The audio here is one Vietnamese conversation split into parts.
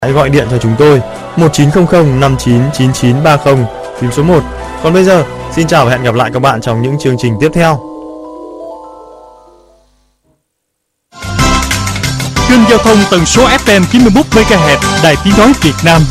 Hãy gọi điện cho chúng tôi 1900 599930, phím số 1. Còn bây giờ, xin chào và hẹn gặp lại các bạn trong những chương trình tiếp theo. Kênh giao thông tần số FM 91 MHz, Đài Tiếng nói Việt Nam.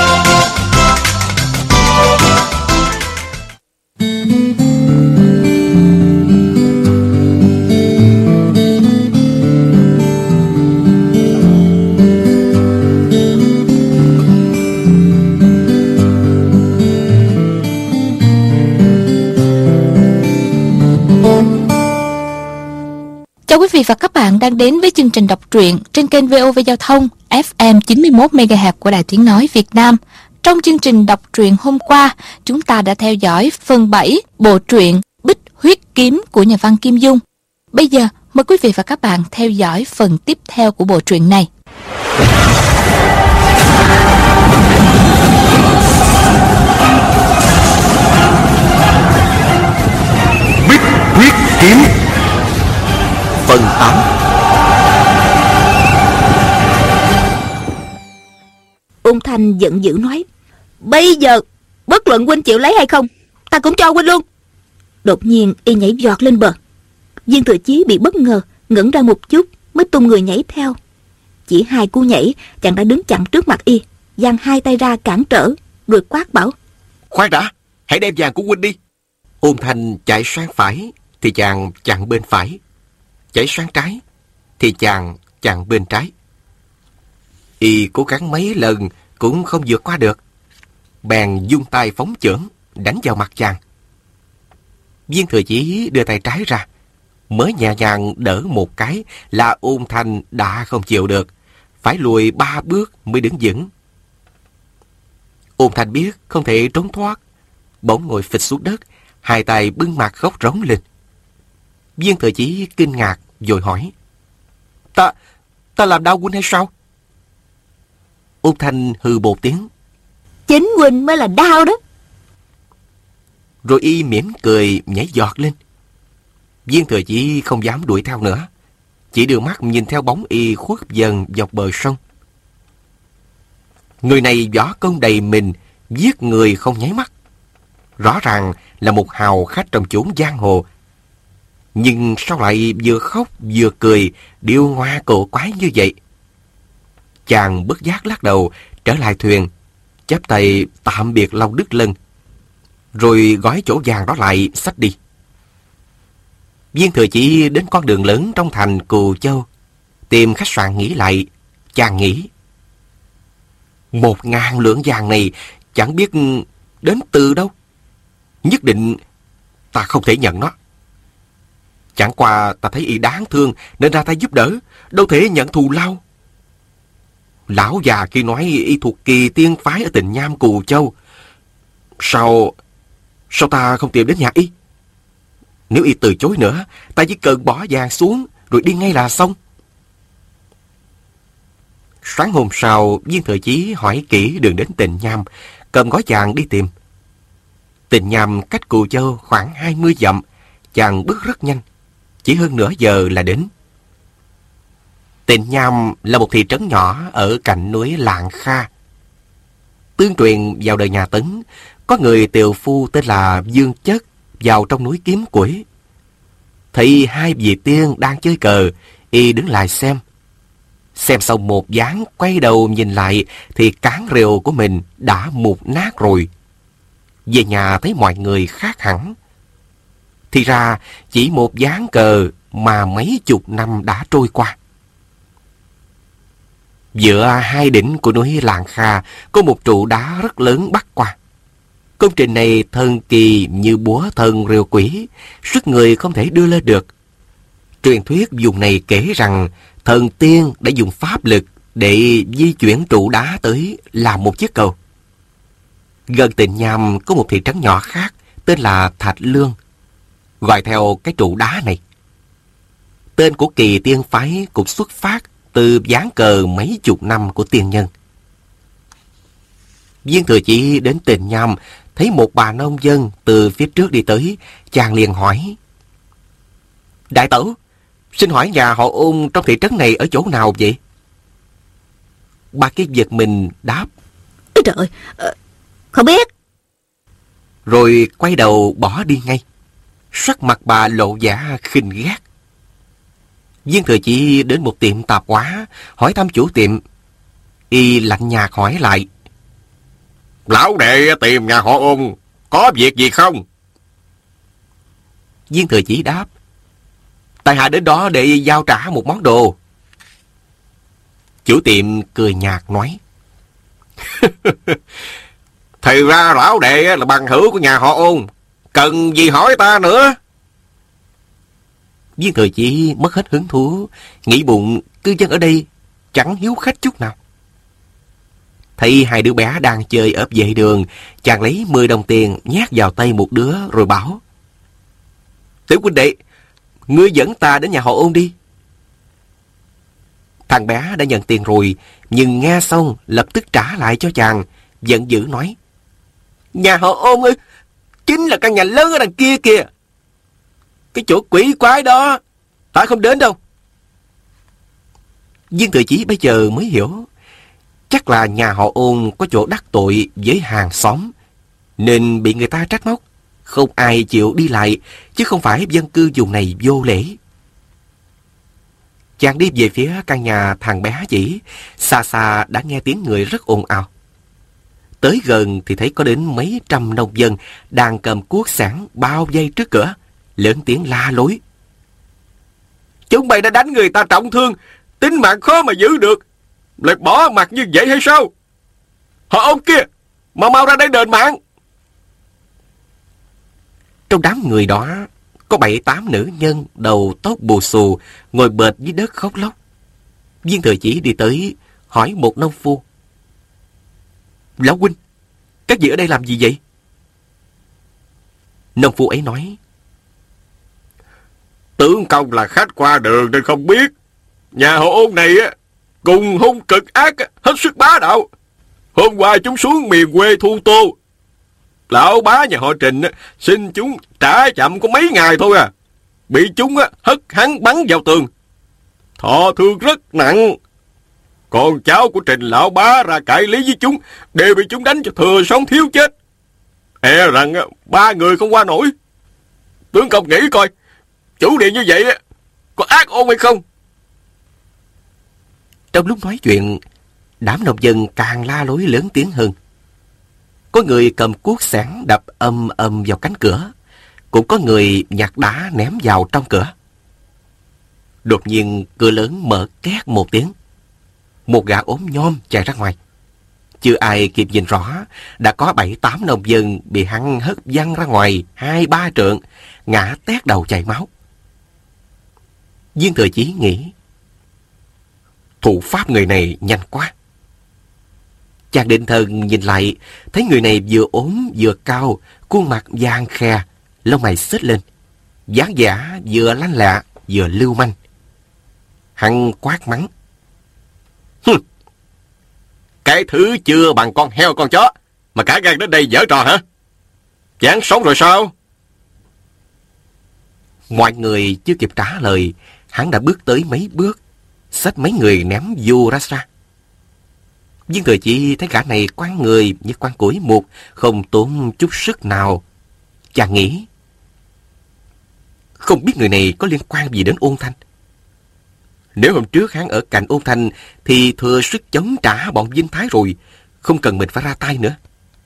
Chào quý vị và các bạn đang đến với chương trình đọc truyện trên kênh VOV Giao thông FM 91 MHz của Đài Tiếng nói Việt Nam. Trong chương trình đọc truyện hôm qua, chúng ta đã theo dõi phần 7 bộ truyện Bích Huyết Kiếm của nhà văn Kim Dung. Bây giờ, mời quý vị và các bạn theo dõi phần tiếp theo của bộ truyện này. Bích Huyết Kiếm phần 8. Ôn Thanh giận dữ nói: "Bây giờ bất luận huynh chịu lấy hay không, ta cũng cho huynh luôn." Đột nhiên y nhảy giọt lên bờ. Viên Thừa Chí bị bất ngờ, ngẩn ra một chút mới tung người nhảy theo. Chỉ 2 cú nhảy, chàng đã đứng chặn trước mặt y, giang 2 tay ra cản trở, rồi quát bảo: "Khoan đã, hãy đem vàng của huynh đi." Ôn Thanh chạy sang phải thì chàng chặn bên phải, chạy sang trái thì chàng chặn bên trái. Y cố gắng mấy lần cũng không vượt qua được, bèn dung tay phóng chưởng đánh vào mặt chàng. Viên Thừa Chí đưa tay trái ra, mới nhẹ nhàng đỡ một cái là Ôn Thanh đã không chịu được, phải lùi 3 bước mới đứng vững. Ôn Thanh biết không thể trốn thoát, bỗng ngồi phịch xuống đất, 2 tay bưng mặt khóc rống lên. Viên Thừa Chí kinh ngạc rồi hỏi: Ta làm đau huynh hay sao?" Ôn Thanh hừ một tiếng: "Chính huynh mới là đau đó." Rồi y mỉm cười nhảy giọt lên. Viên Thừa Chí không dám đuổi theo nữa, chỉ đưa mắt nhìn theo bóng y khuất dần dọc bờ sông. Người này võ công đầy mình, giết người không nháy mắt, rõ ràng là một hào khách trong chốn giang hồ. Nhưng sao lại vừa khóc vừa cười, điêu ngoa cổ quái như vậy? Chàng bất giác lắc đầu, trở lại thuyền, chắp tay tạm biệt Long Đức Lân, rồi gói chỗ vàng đó lại xách đi. Viên Thừa Chí đến con đường lớn trong thành Cù Châu, tìm khách sạn nghỉ lại. Chàng nghĩ: 1.000 lượng vàng này chẳng biết đến từ đâu, nhất định ta không thể nhận nó. Chẳng qua ta thấy y đáng thương nên ra tay giúp đỡ, đâu thể nhận thù lao. Lão già kia nói y thuộc Kỳ Tiên phái ở Tịnh Nham Cù Châu. Sao ta không tìm đến nhà y? Nếu y từ chối nữa, ta chỉ cần bỏ vàng xuống rồi đi ngay là xong. Sáng hôm sau, Viên Thừa Chí hỏi kỹ đường đến Tịnh Nham, cầm gói vàng đi tìm. Tịnh Nham cách Cù Châu khoảng 20 dặm, chàng bước rất nhanh, chỉ hơn nửa giờ là đến. Tịnh Nham là một thị trấn nhỏ ở cạnh núi Lạng Kha. Tương truyền vào đời nhà Tấn, có người tiều phu tên là Dương Chất vào trong núi kiếm củi. Thấy 2 vị tiên đang chơi cờ, y đứng lại xem. Xem xong một ván, quay đầu nhìn lại thì cán rìu của mình đã mục nát rồi. Về nhà thấy mọi người khác hẳn. Thì ra chỉ một ván cờ mà mấy chục năm đã trôi qua. Giữa 2 đỉnh của núi Lạng Kha có một trụ đá rất lớn bắc qua. Công trình này thần kỳ như búa thần rìu quỷ, sức người không thể đưa lên được. Truyền thuyết vùng này kể rằng thần tiên đã dùng pháp lực để di chuyển trụ đá tới làm một chiếc cầu. Gần Tịnh Nham có một thị trấn nhỏ khác tên là Thạch Lương, gọi theo cái trụ đá này. Tên của Kỳ Tiên phái cũng xuất phát từ ván cờ mấy chục năm của tiên nhân. Viên Thừa Chí đến Tịnh Nham, thấy một bà nông dân từ phía trước đi tới, chàng liền hỏi: "Đại tẩu, xin hỏi nhà họ Ôn trong thị trấn này ở chỗ nào vậy?" Bà kia giật mình đáp: Ôi trời ơi, không biết. Rồi quay đầu bỏ đi ngay. Sắc mặt bà lộ vẻ khinh ghét. Viên Thừa Chí đến một tiệm tạp hóa, hỏi thăm chủ tiệm. Y lạnh nhạt hỏi lại: Lão đệ tìm nhà họ Ôn, có việc gì không? Viên Thừa Chí đáp: tại hạ đến đó để giao trả một món đồ. Chủ tiệm cười nhạt nói: thì ra lão đệ là bằng hữu của nhà họ Ôn, cần gì hỏi ta nữa? Viên Thừa Chí mất hết hứng thú, nghĩ bụng cư dân ở đây chẳng hiếu khách chút nào. Thấy hai đứa bé đang chơi ở vệ đường, chàng lấy 10 đồng tiền nhét vào tay một đứa rồi bảo: Tiểu huynh đệ, ngươi dẫn ta đến nhà họ Ôn đi. Thằng bé đã nhận tiền rồi, nhưng nghe xong lập tức trả lại cho chàng, giận dữ nói: Nhà họ Ôn ơi, chính là căn nhà lớn ở đằng kia kìa. Cái chỗ quỷ quái đó ta không đến đâu. Viên Thừa Chí bây giờ mới hiểu, chắc là nhà họ Ôn có chỗ đắc tội với hàng xóm, nên bị người ta trách móc. Không ai chịu đi lại, chứ không phải dân cư vùng này vô lễ. Chàng đi về phía căn nhà thằng bé chỉ, xa xa đã nghe tiếng người rất ồn ào. Tới gần thì thấy có đến mấy trăm nông dân đang cầm cuốc sẵn bao vây trước cửa, lớn tiếng la lối: Chúng mày đã đánh người ta trọng thương, tính mạng khó mà giữ được, lại bỏ mặt như vậy hay sao? Họ Ôn kia, mà mau ra đây đền mạng. Trong đám người đó có 7-8 nữ nhân đầu tóc bù xù ngồi bệt dưới đất khóc lóc. Viên Thừa Chí đi tới hỏi một nông phu: Lão huynh, các vị ở đây làm gì vậy? Nông phu ấy nói: Tướng công là khách qua đường nên không biết. Nhà họ Ôn này cùng hung cực ác, hết sức bá đạo. Hôm qua chúng xuống miền quê thu tô. Lão bá nhà họ Trình xin chúng trả chậm có mấy ngày thôi à, bị chúng hất hắn bắn vào tường, thọ thương rất nặng. Còn cháu của Trình lão bá ra cãi lý với chúng, đều bị chúng đánh cho thừa sống thiếu chết. E rằng 3 người không qua nổi. Tướng công nghĩ coi, chủ điện như vậy có ác ôn hay không? Trong lúc nói chuyện, đám nông dân càng la lối lớn tiếng hơn. Có người cầm cuốc sẵn đập âm âm vào cánh cửa, cũng có người nhặt đá ném vào trong cửa. Đột nhiên cửa lớn mở két một tiếng. Một gã ốm nhom chạy ra ngoài. Chưa ai kịp nhìn rõ, đã có 7-8 nông dân bị hắn hất văng ra ngoài 2-3 trượng, ngã tét đầu chảy máu. Viên Thừa Chí nghĩ: thủ pháp người này nhanh quá. Chàng định thần nhìn lại, thấy người này vừa ốm vừa cao, khuôn mặt vàng khè, lông mày xếch lên, dáng vẻ vừa lanh lẹ vừa lưu manh. Hắn quát mắng: Cái thứ chưa bằng con heo con chó mà cả gan đến đây giở trò hả? Chán sống rồi sao? Mọi người chưa kịp trả lời, hắn đã bước tới mấy bước, xách mấy người ném vô ra xa. Viên Thừa Chí thấy gã này quăng người như quăng củi mục, không tốn chút sức nào. Chàng nghĩ: không biết người này có liên quan gì đến Ôn Thanh. Nếu hôm trước hắn ở cạnh Ôn Thanh thì thừa sức chống trả bọn Vinh Thái rồi, không cần mình phải ra tay nữa.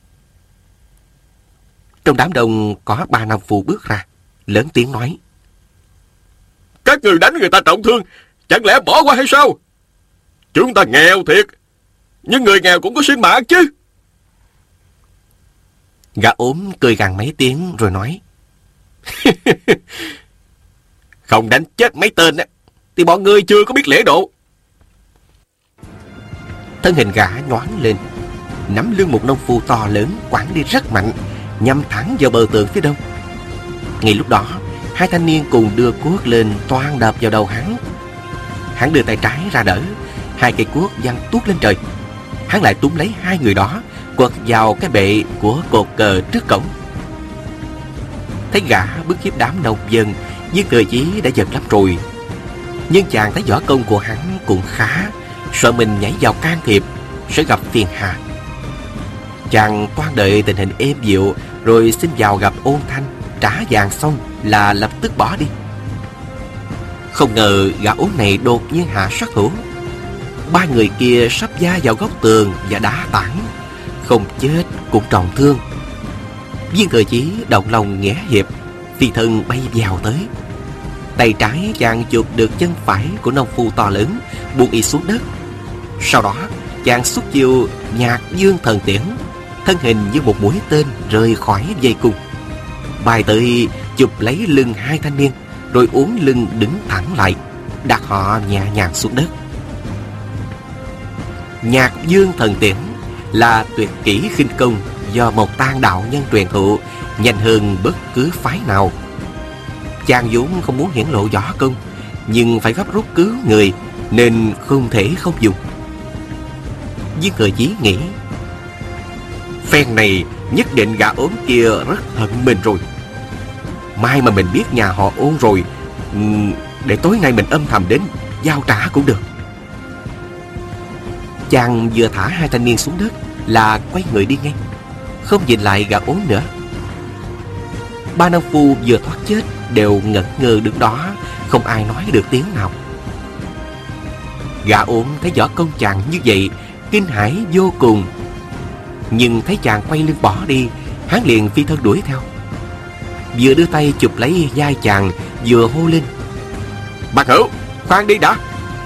Trong đám đông có 3 nam phu bước ra, lớn tiếng nói: Các người đánh người ta trọng thương, chẳng lẽ bỏ qua hay sao? Chúng ta nghèo thiệt, nhưng người nghèo cũng có sinh mạng chứ. Gã ốm cười gằn mấy tiếng rồi nói: Không đánh chết mấy tên thì bọn ngươi chưa có biết lễ độ. Thân hình gã nhoáng lên, nắm lưng một nông phu to lớn quẳng đi rất mạnh, nhắm thẳng vào bờ tường phía đông. Ngay lúc đó, 2 thanh niên cùng đưa cuốc lên toang đập vào đầu hắn. Hắn đưa tay trái ra đỡ, 2 cây cuốc văng tuốt lên trời. Hắn lại túm lấy 2 người đó, quật vào cái bệ của cột cờ trước cổng. Thấy gã bức hiếp đám nông dân, Viên Thừa Chí đã giật lắm rồi. Nhưng chàng thấy võ công của hắn cũng khá, sợ mình nhảy vào can thiệp sẽ gặp phiền hà. Chàng toan đợi tình hình êm dịu rồi xin vào gặp Ôn Thanh, trả vàng xong là lập tức bỏ đi. Không ngờ gã ốm này đột nhiên hạ sát thủ. Ba người kia sắp va vào góc tường và đá tảng, không chết cũng trọng thương. Viên Thừa Chí động lòng nghĩa hiệp, phi thân bay vào tới. Tay trái chàng chụp được chân phải của nông phu to lớn, buông y xuống đất. Sau đó chàng xuất chiêu Nhạc Dương Thần Tiễn, thân hình như một mũi tên rời khỏi dây cung, bay tới chụp lấy lưng hai thanh niên, rồi uốn lưng đứng thẳng lại, đặt họ nhẹ nhàng xuống đất. Nhạc Dương Thần Tiễn là tuyệt kỹ khinh công do một Tang đạo nhân truyền thụ, nhanh hơn bất cứ phái nào. Chàng vốn không muốn hiển lộ võ công, nhưng phải gấp rút cứu người nên không thể không dùng. Viên Thừa Chí nghĩ, phen này nhất định gã ốm kia rất hận mình rồi. Mai mà mình biết nhà họ Ôn rồi, để tối nay mình âm thầm đến giao trả cũng được. Chàng vừa thả hai thanh niên xuống đất là quay người đi ngay, không nhìn lại gã ốm nữa. Ba nông phu vừa thoát chết đều ngẩn ngơ đứng đó, không ai nói được tiếng nào. Gã ốm thấy võ công chàng như vậy, kinh hãi vô cùng. Nhưng thấy chàng quay lưng bỏ đi, hắn liền phi thân đuổi theo. Vừa đưa tay chụp lấy vai chàng, vừa hô lên, Bạc Hữu, khoan đi đã.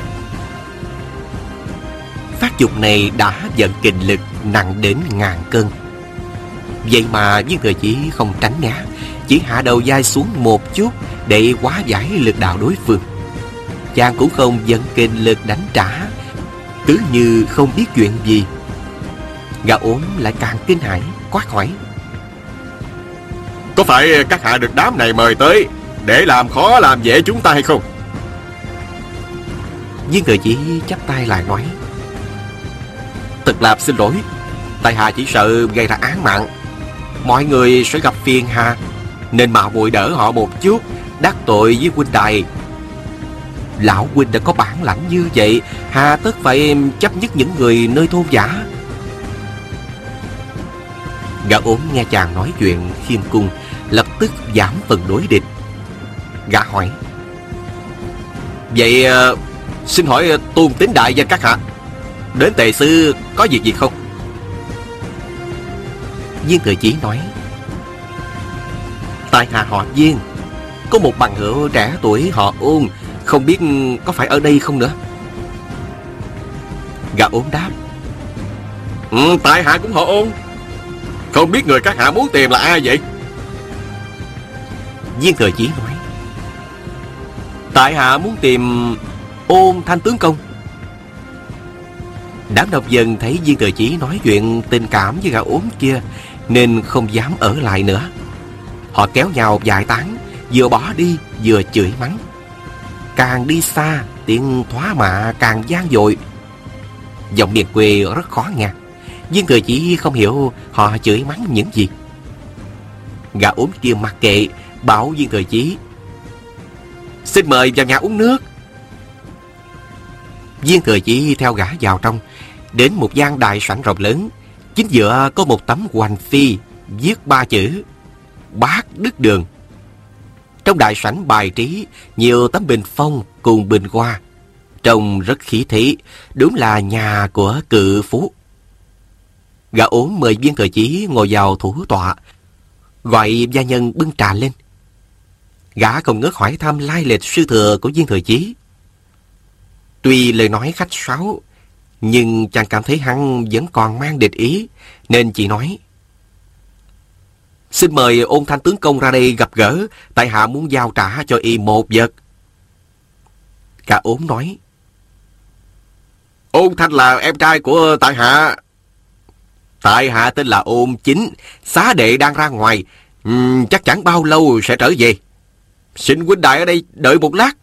Phát dục này đã vận kình lực nặng đến ngàn cân. Vậy mà Viên Thừa Chí không tránh né, chỉ hạ đầu vai xuống một chút để hóa giải lực đạo đối phương. Chàng cũng không vận kình lực đánh trả, cứ như không biết chuyện gì. Gã ốm lại càng kinh hãi, quát hỏi, có phải các hạ được đám này mời tới để làm khó làm dễ chúng ta hay không? Viên Thừa Chí chắp tay lại nói, thật là xin lỗi, tại hạ chỉ sợ gây ra án mạng, mọi người sẽ gặp phiền hà, nên mạo muội đỡ họ một chút, đắc tội với huynh đài. Lão huynh đã có bản lãnh như vậy, hà tất phải chấp nhất những người nơi thôn giả. Gã ốm nghe chàng nói chuyện khiêm cung, lập tức giảm phần đối địch. Gã hỏi, vậy xin hỏi Tôn Tín đại và các hạ đến Tề Sư có việc gì không? Viên Thừa Chí nói, tại hạ họ Viên, có một bằng hữu trẻ tuổi họ Ôn, không biết có phải ở đây không nữa. Gã ốm đáp, tại hạ cũng họ Ôn, không biết người các hạ muốn tìm là ai vậy? Viên Thừa Chí nói, tại hạ muốn tìm Ôn Thanh tướng công. Đám nông dân thấy Viên Thừa Chí nói chuyện tình cảm với gã ốm kia nên không dám ở lại nữa. Họ kéo nhau giải tán, vừa bỏ đi vừa chửi mắng. Càng đi xa, tiếng thoá mạ càng vang dội. Giọng miền quê rất khó nghe. Viên Thừa Chí không hiểu họ chửi mắng những gì. Gã ốm kia mặc kệ, bảo Viên Thừa Chí, xin mời vào nhà uống nước. Viên Thừa Chí theo gã vào trong, đến một gian đại sảnh rộng lớn. Chính giữa có một tấm hoành phi viết 3 chữ Bát Đức Đường. Trong đại sảnh bài trí nhiều tấm bình phong cùng bình hoa, trông rất khí thế, đúng là nhà của cự phú. Gã ốm mời Viên Thừa Chí ngồi vào thủ tọa, gọi gia nhân bưng trà lên. Gã không ngớt hỏi thăm lai lịch sư thừa của Viên Thừa Chí. Tuy lời nói khách sáo, nhưng chàng cảm thấy hắn vẫn còn mang địch ý, nên chỉ nói, xin mời Ôn Thanh tướng công ra đây gặp gỡ, tại hạ muốn giao trả cho y một vật. Gã ốm nói, Ôn Thanh là em trai của tại hạ. tại hạ tên là Ôn Chính, xá đệ đang ra ngoài, chắc chẳng bao lâu sẽ trở về. Xin huynh đại ở đây đợi một lát.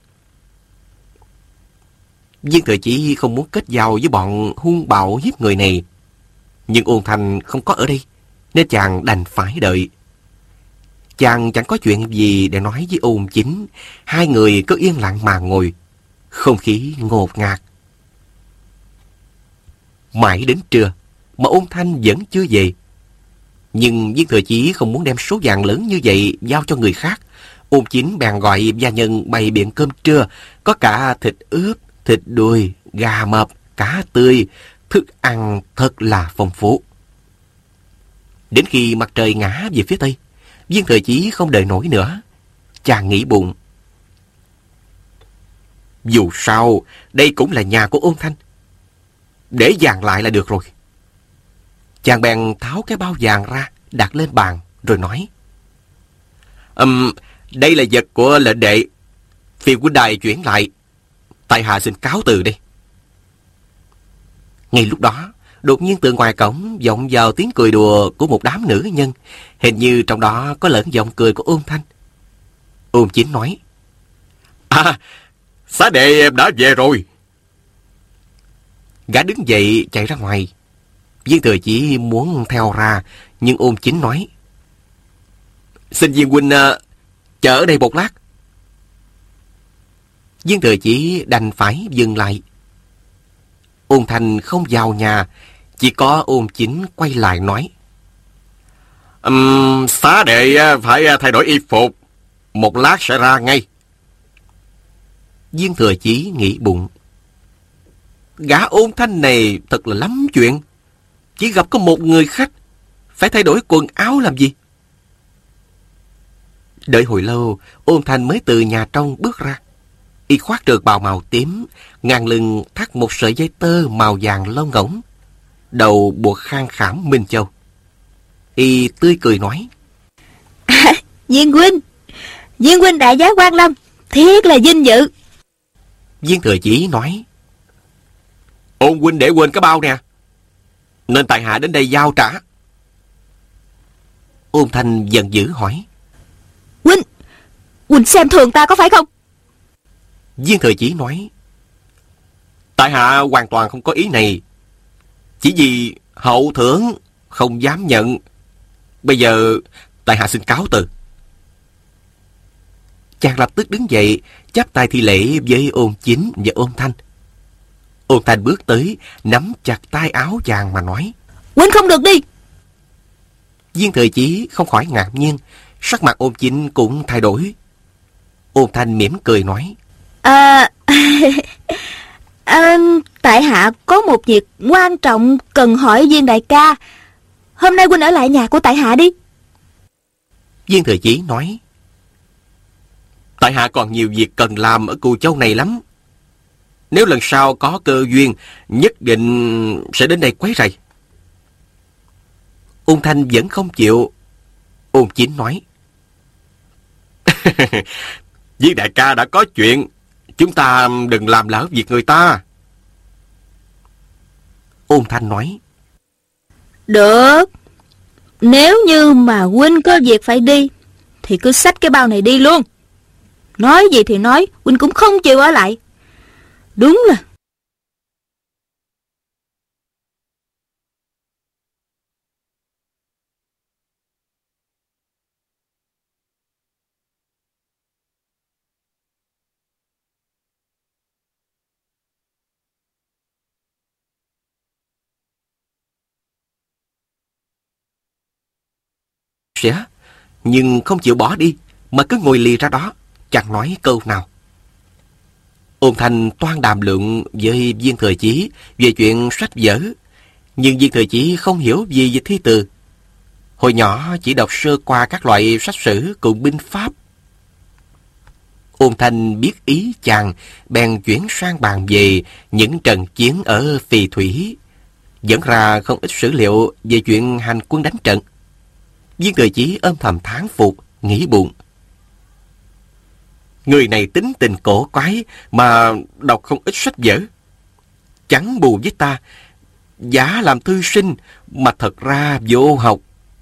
Viên Thừa Chí không muốn kết giao với bọn hung bạo hiếp người này, nhưng Ôn Thanh không có ở đây, nên chàng đành phải đợi. Chàng chẳng có chuyện gì để nói với Ôn Chính. Hai người cứ yên lặng mà ngồi, không khí ngột ngạt. Mãi đến trưa mà Ôn Thanh vẫn chưa về. Nhưng Viên Thừa Chí không muốn đem số vàng lớn như vậy giao cho người khác. Ôn Chính bèn gọi gia nhân bày biện cơm trưa, có cả thịt ướp, thịt đùi, gà mập, cá tươi, thức ăn thật là phong phú. Đến khi mặt trời ngã về phía tây, Viên Thừa Chí không đợi nổi nữa. Chàng nghĩ bụng, dù sao đây cũng là nhà của Ôn Thanh, để vàng lại là được rồi. Chàng bèn tháo cái bao vàng ra, đặt lên bàn rồi nói: đây là vật của lệnh đệ, phiền huynh đài chuyển lại, tại hạ xin cáo từ đây. Ngay lúc đó, đột nhiên từ ngoài cổng vọng vào tiếng cười đùa của một đám nữ nhân, hình như trong đó có lẫn giọng cười của Ôn Thanh. Ôn Chính nói: Xá đệ đã về rồi. Gã đứng dậy chạy ra ngoài. Viên Thừa Chí muốn theo ra, nhưng Ôn Chính nói: Xin Viên huynh chờ ở đây một lát. Viên Thừa Chí đành phải dừng lại. Ôn Thanh không vào nhà, chỉ có Ôn Chính quay lại nói: Xá đệ phải thay đổi y phục, một lát sẽ ra ngay. Viên Thừa Chí nghĩ bụng, gã Ôn Thanh này thật là lắm chuyện. Chỉ gặp có một người khách, phải thay đổi quần áo làm gì? Đợi hồi lâu, Ôn Thanh mới từ nhà trong bước ra. Y khoác trượt bào màu tím, ngang lưng thắt một sợi dây tơ màu vàng lông ngỗng, đầu buộc khang khảm minh châu. Y tươi cười nói: Viên huynh đại giá Quan Lâm, thiết là vinh dự. Viên Thừa Chí nói: Ôn huynh để quên cái bao nè, nên tại hạ đến đây giao trả. Ôn Thanh giận dữ hỏi: Huynh xem thường ta có phải không? Viên Thừa Chí nói: Tại hạ hoàn toàn không có ý này, chỉ vì hậu thưởng không dám nhận. Bây giờ tại hạ xin cáo từ. Chàng lập tức đứng dậy, chắp tay thi lễ với Ôn Chính và Ôn Thanh. Ôn Thanh bước tới, nắm chặt tay áo chàng mà nói: Huynh không được đi. Viên Thừa Chí không khỏi ngạc nhiên, sắc mặt Ôn Chính cũng thay đổi. Ôn Thanh mỉm cười nói: Tại hạ có một việc quan trọng cần hỏi Viên đại ca. Hôm nay huynh ở lại nhà của tại hạ đi. Viên Thừa Chí nói: Tại hạ còn nhiều việc cần làm ở Cù Châu này lắm. Nếu lần sau có cơ duyên, nhất định sẽ đến đây quấy rầy. Ôn Thanh vẫn không chịu. Ôn Chính nói: Viên đại ca đã có chuyện, chúng ta đừng làm lỡ việc người ta. Ôn Thanh nói: Được, nếu như mà huynh có việc phải đi thì cứ xách cái bao này đi luôn. Nói gì thì nói, huynh cũng không chịu ở lại. Đúng là sẽ, nhưng không chịu bỏ đi, mà cứ ngồi lì ra đó, chẳng nói câu nào. Ôn Thanh toan đàm luận với Viên Thừa Chí về chuyện sách vở, nhưng Viên Thừa Chí không hiểu gì về thi từ. Hồi nhỏ chỉ đọc sơ qua các loại sách sử cùng binh pháp. Ôn Thanh biết ý chàng, bèn chuyển sang bàn về những trận chiến ở Phì Thủy, dẫn ra không ít sử liệu về chuyện hành quân đánh trận. Viên Thừa Chí âm thầm thán phục, nghĩ bụng: người này tính tình cổ quái mà đọc không ít sách vở. Chẳng bù với ta, giả làm thư sinh mà thật ra vô học.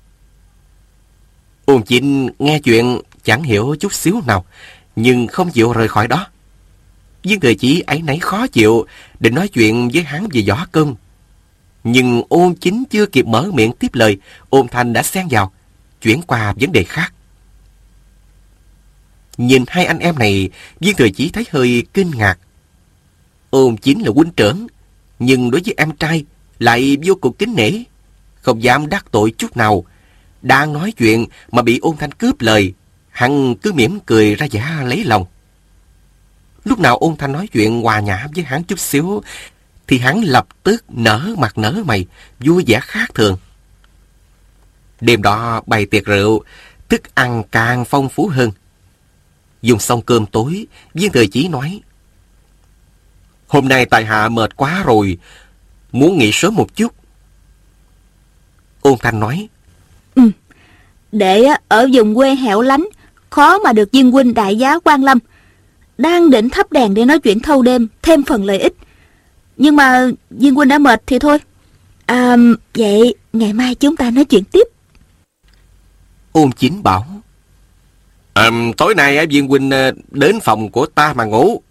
Ôn Chính nghe chuyện chẳng hiểu chút xíu nào, nhưng không chịu rời khỏi đó. Viên Thừa Chí áy náy khó chịu, định nói chuyện với hắn về võ công. Nhưng Ôn Chính chưa kịp mở miệng tiếp lời, Ôn Thanh đã xen vào, chuyển qua vấn đề khác. Nhìn hai anh em này, Viên Thừa Chí thấy hơi kinh ngạc. Ôn Chính là huynh trưởng, nhưng đối với em trai lại vô cùng kính nể, không dám đắc tội chút nào. Đang nói chuyện mà bị Ôn Thanh cướp lời, hắn cứ mỉm cười ra vẻ lấy lòng. Lúc nào Ôn Thanh nói chuyện hòa nhã với hắn chút xíu thì hắn lập tức nở mặt nở mày, vui vẻ khác thường. Đêm đó bày tiệc rượu, thức ăn càng phong phú hơn. Dùng xong cơm tối, Viên Thừa Chí nói: "Hôm nay tại hạ mệt quá rồi, muốn nghỉ sớm một chút." Ôn Thanh nói: Đệ ở vùng quê hẻo lánh, khó mà được viên huynh đại giá quan lâm. Đang định thắp đèn để nói chuyện thâu đêm, thêm phần lợi ích. Nhưng mà viên huynh đã mệt thì thôi. Vậy ngày mai chúng ta nói chuyện tiếp. Ôn Chính bảo: "Tối nay Viên huynh đến phòng của ta mà ngủ."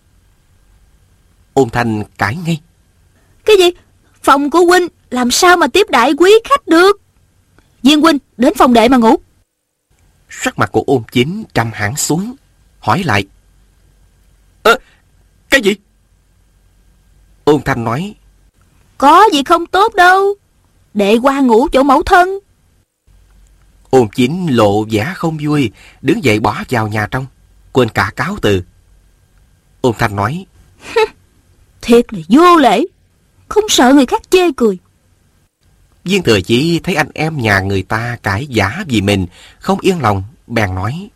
Ôn Thanh cãi ngay: Cái gì? Phòng của huynh làm sao mà tiếp đãi quý khách được? Viên huynh đến phòng đệ mà ngủ. Sắc mặt của Ôn Chính trầm hẳn xuống, hỏi lại: Cái gì? Ôn Thanh nói: Có gì không tốt đâu, đệ qua ngủ chỗ mẫu thân. Ôn Chính lộ vẻ không vui, đứng dậy bỏ vào nhà trong, quên cả cáo từ. Ôn Thanh nói: Thiệt là vô lễ, không sợ người khác chê cười. Viên Thừa Chí thấy anh em nhà người ta cãi vã vì mình, không yên lòng, bèn nói: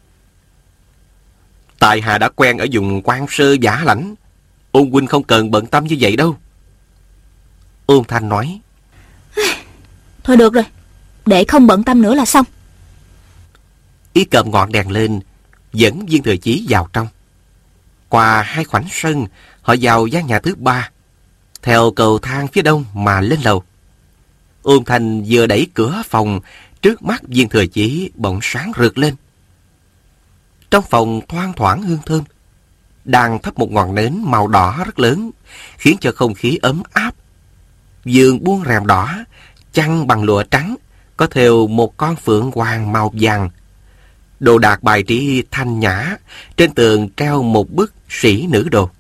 Tại hạ đã quen ở vùng Quan Sơ Giả Lãnh, Ôn huynh không cần bận tâm như vậy đâu. Ôn Thanh nói: Thôi được rồi, đệ không bận tâm nữa là xong. Y cầm ngọn đèn lên, dẫn Viên Thừa Chí vào trong. Qua 2 khoảnh sân, họ vào gian nhà thứ 3, theo cầu thang phía đông mà lên lầu. Ôn Thanh vừa đẩy cửa phòng, trước mắt Viên Thừa Chí bỗng sáng rực lên. Trong phòng thoang thoảng hương thơm, đang thắp một ngọn nến màu đỏ rất lớn, khiến cho không khí ấm áp. Giường buông rèm đỏ, chăn bằng lụa trắng, có thêu một con phượng hoàng màu vàng. Đồ đạc bài trí thanh nhã, trên tường treo một bức sĩ nữ đồ.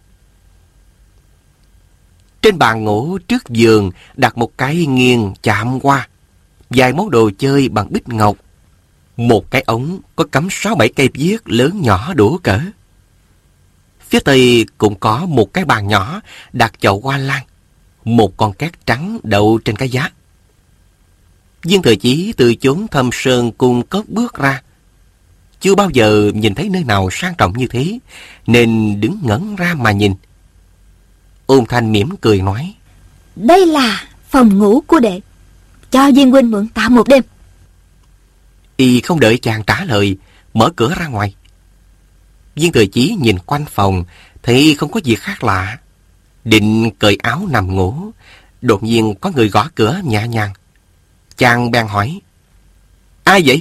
Trên bàn ngủ trước giường đặt một cái nghiêng chạm hoa, vài món đồ chơi bằng bích ngọc, một cái ống có cắm 6-7 cây viết lớn nhỏ đủ cỡ. Phía tây cũng có một cái bàn nhỏ đặt chậu hoa lan, một con cát trắng đậu trên cái giá. Viên Thừa Chí từ chốn thâm sơn cung cốc bước ra, chưa bao giờ nhìn thấy nơi nào sang trọng như thế, nên đứng ngẩn ra mà nhìn. Ôn Thanh mỉm cười nói: Đây là phòng ngủ của đệ, cho Viên huynh mượn tạm một đêm. Y không đợi chàng trả lời, mở cửa ra ngoài. Viên Thừa Chí nhìn quanh phòng, thấy không có gì khác lạ, định cởi áo nằm ngủ. Đột nhiên có người gõ cửa nhẹ nhàng. Chàng bèn hỏi: Ai vậy?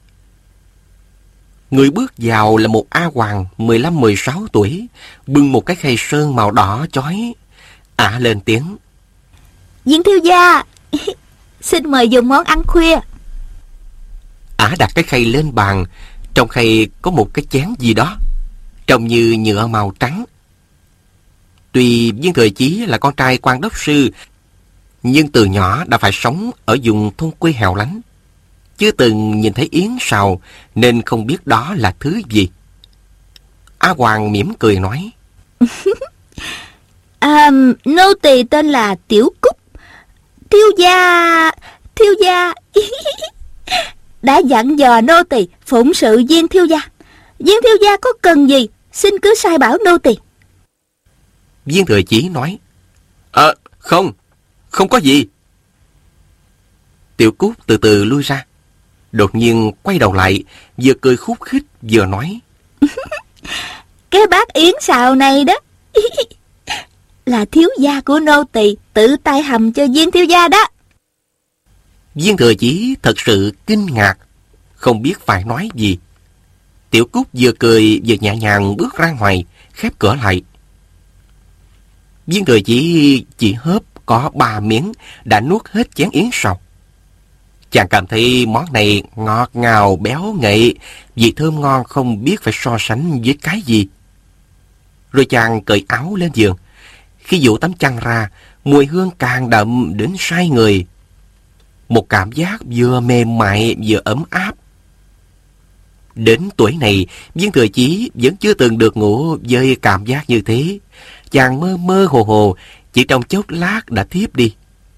Người bước vào là một A Hoàng 15-16 tuổi, bưng một cái khay sơn màu đỏ chói. Ả lên tiếng: Viên thiếu gia, xin mời dùng món ăn khuya. Ả đặt cái khay lên bàn, trong khay có một cái chén gì đó, trông như nhựa màu trắng. Tuy Viên Thừa Chí là con trai quan đốc sư, nhưng từ nhỏ đã phải sống ở vùng thôn quê hẻo lánh, chưa từng nhìn thấy yến sào nên không biết đó là thứ gì. A Hoàng mỉm cười nói: Nô tỳ tên là Tiểu Cúc. Thiếu gia đã dặn dò nô tỳ phụng sự Viên thiếu gia. Viên thiếu gia có cần gì xin cứ sai bảo nô tỳ. Viên Thừa Chí nói: Không có gì. Tiểu Cúc từ từ lui ra, đột nhiên quay đầu lại, vừa cười khúc khích vừa nói: Cái bát yến xào này đó là thiếu gia của nô tỳ tự tay hầm cho Viên thiếu gia đó. Viên Thừa Chí thật sự kinh ngạc, không biết phải nói gì. Tiểu Cúc vừa cười vừa nhẹ nhàng bước ra ngoài, khép cửa lại. Viên Thừa Chí chỉ hớp có 3 miếng đã nuốt hết chén yến sào. Chàng cảm thấy món này ngọt ngào béo ngậy, vị thơm ngon không biết phải so sánh với cái gì. Rồi chàng cởi áo lên giường. Khi dụ tấm chăn ra, mùi hương càng đậm đến say người. Một cảm giác vừa mềm mại vừa ấm áp. Đến tuổi này, Viên Thừa Chí vẫn chưa từng được ngủ với cảm giác như thế. Chàng mơ mơ hồ hồ, chỉ trong chốc lát đã thiếp đi.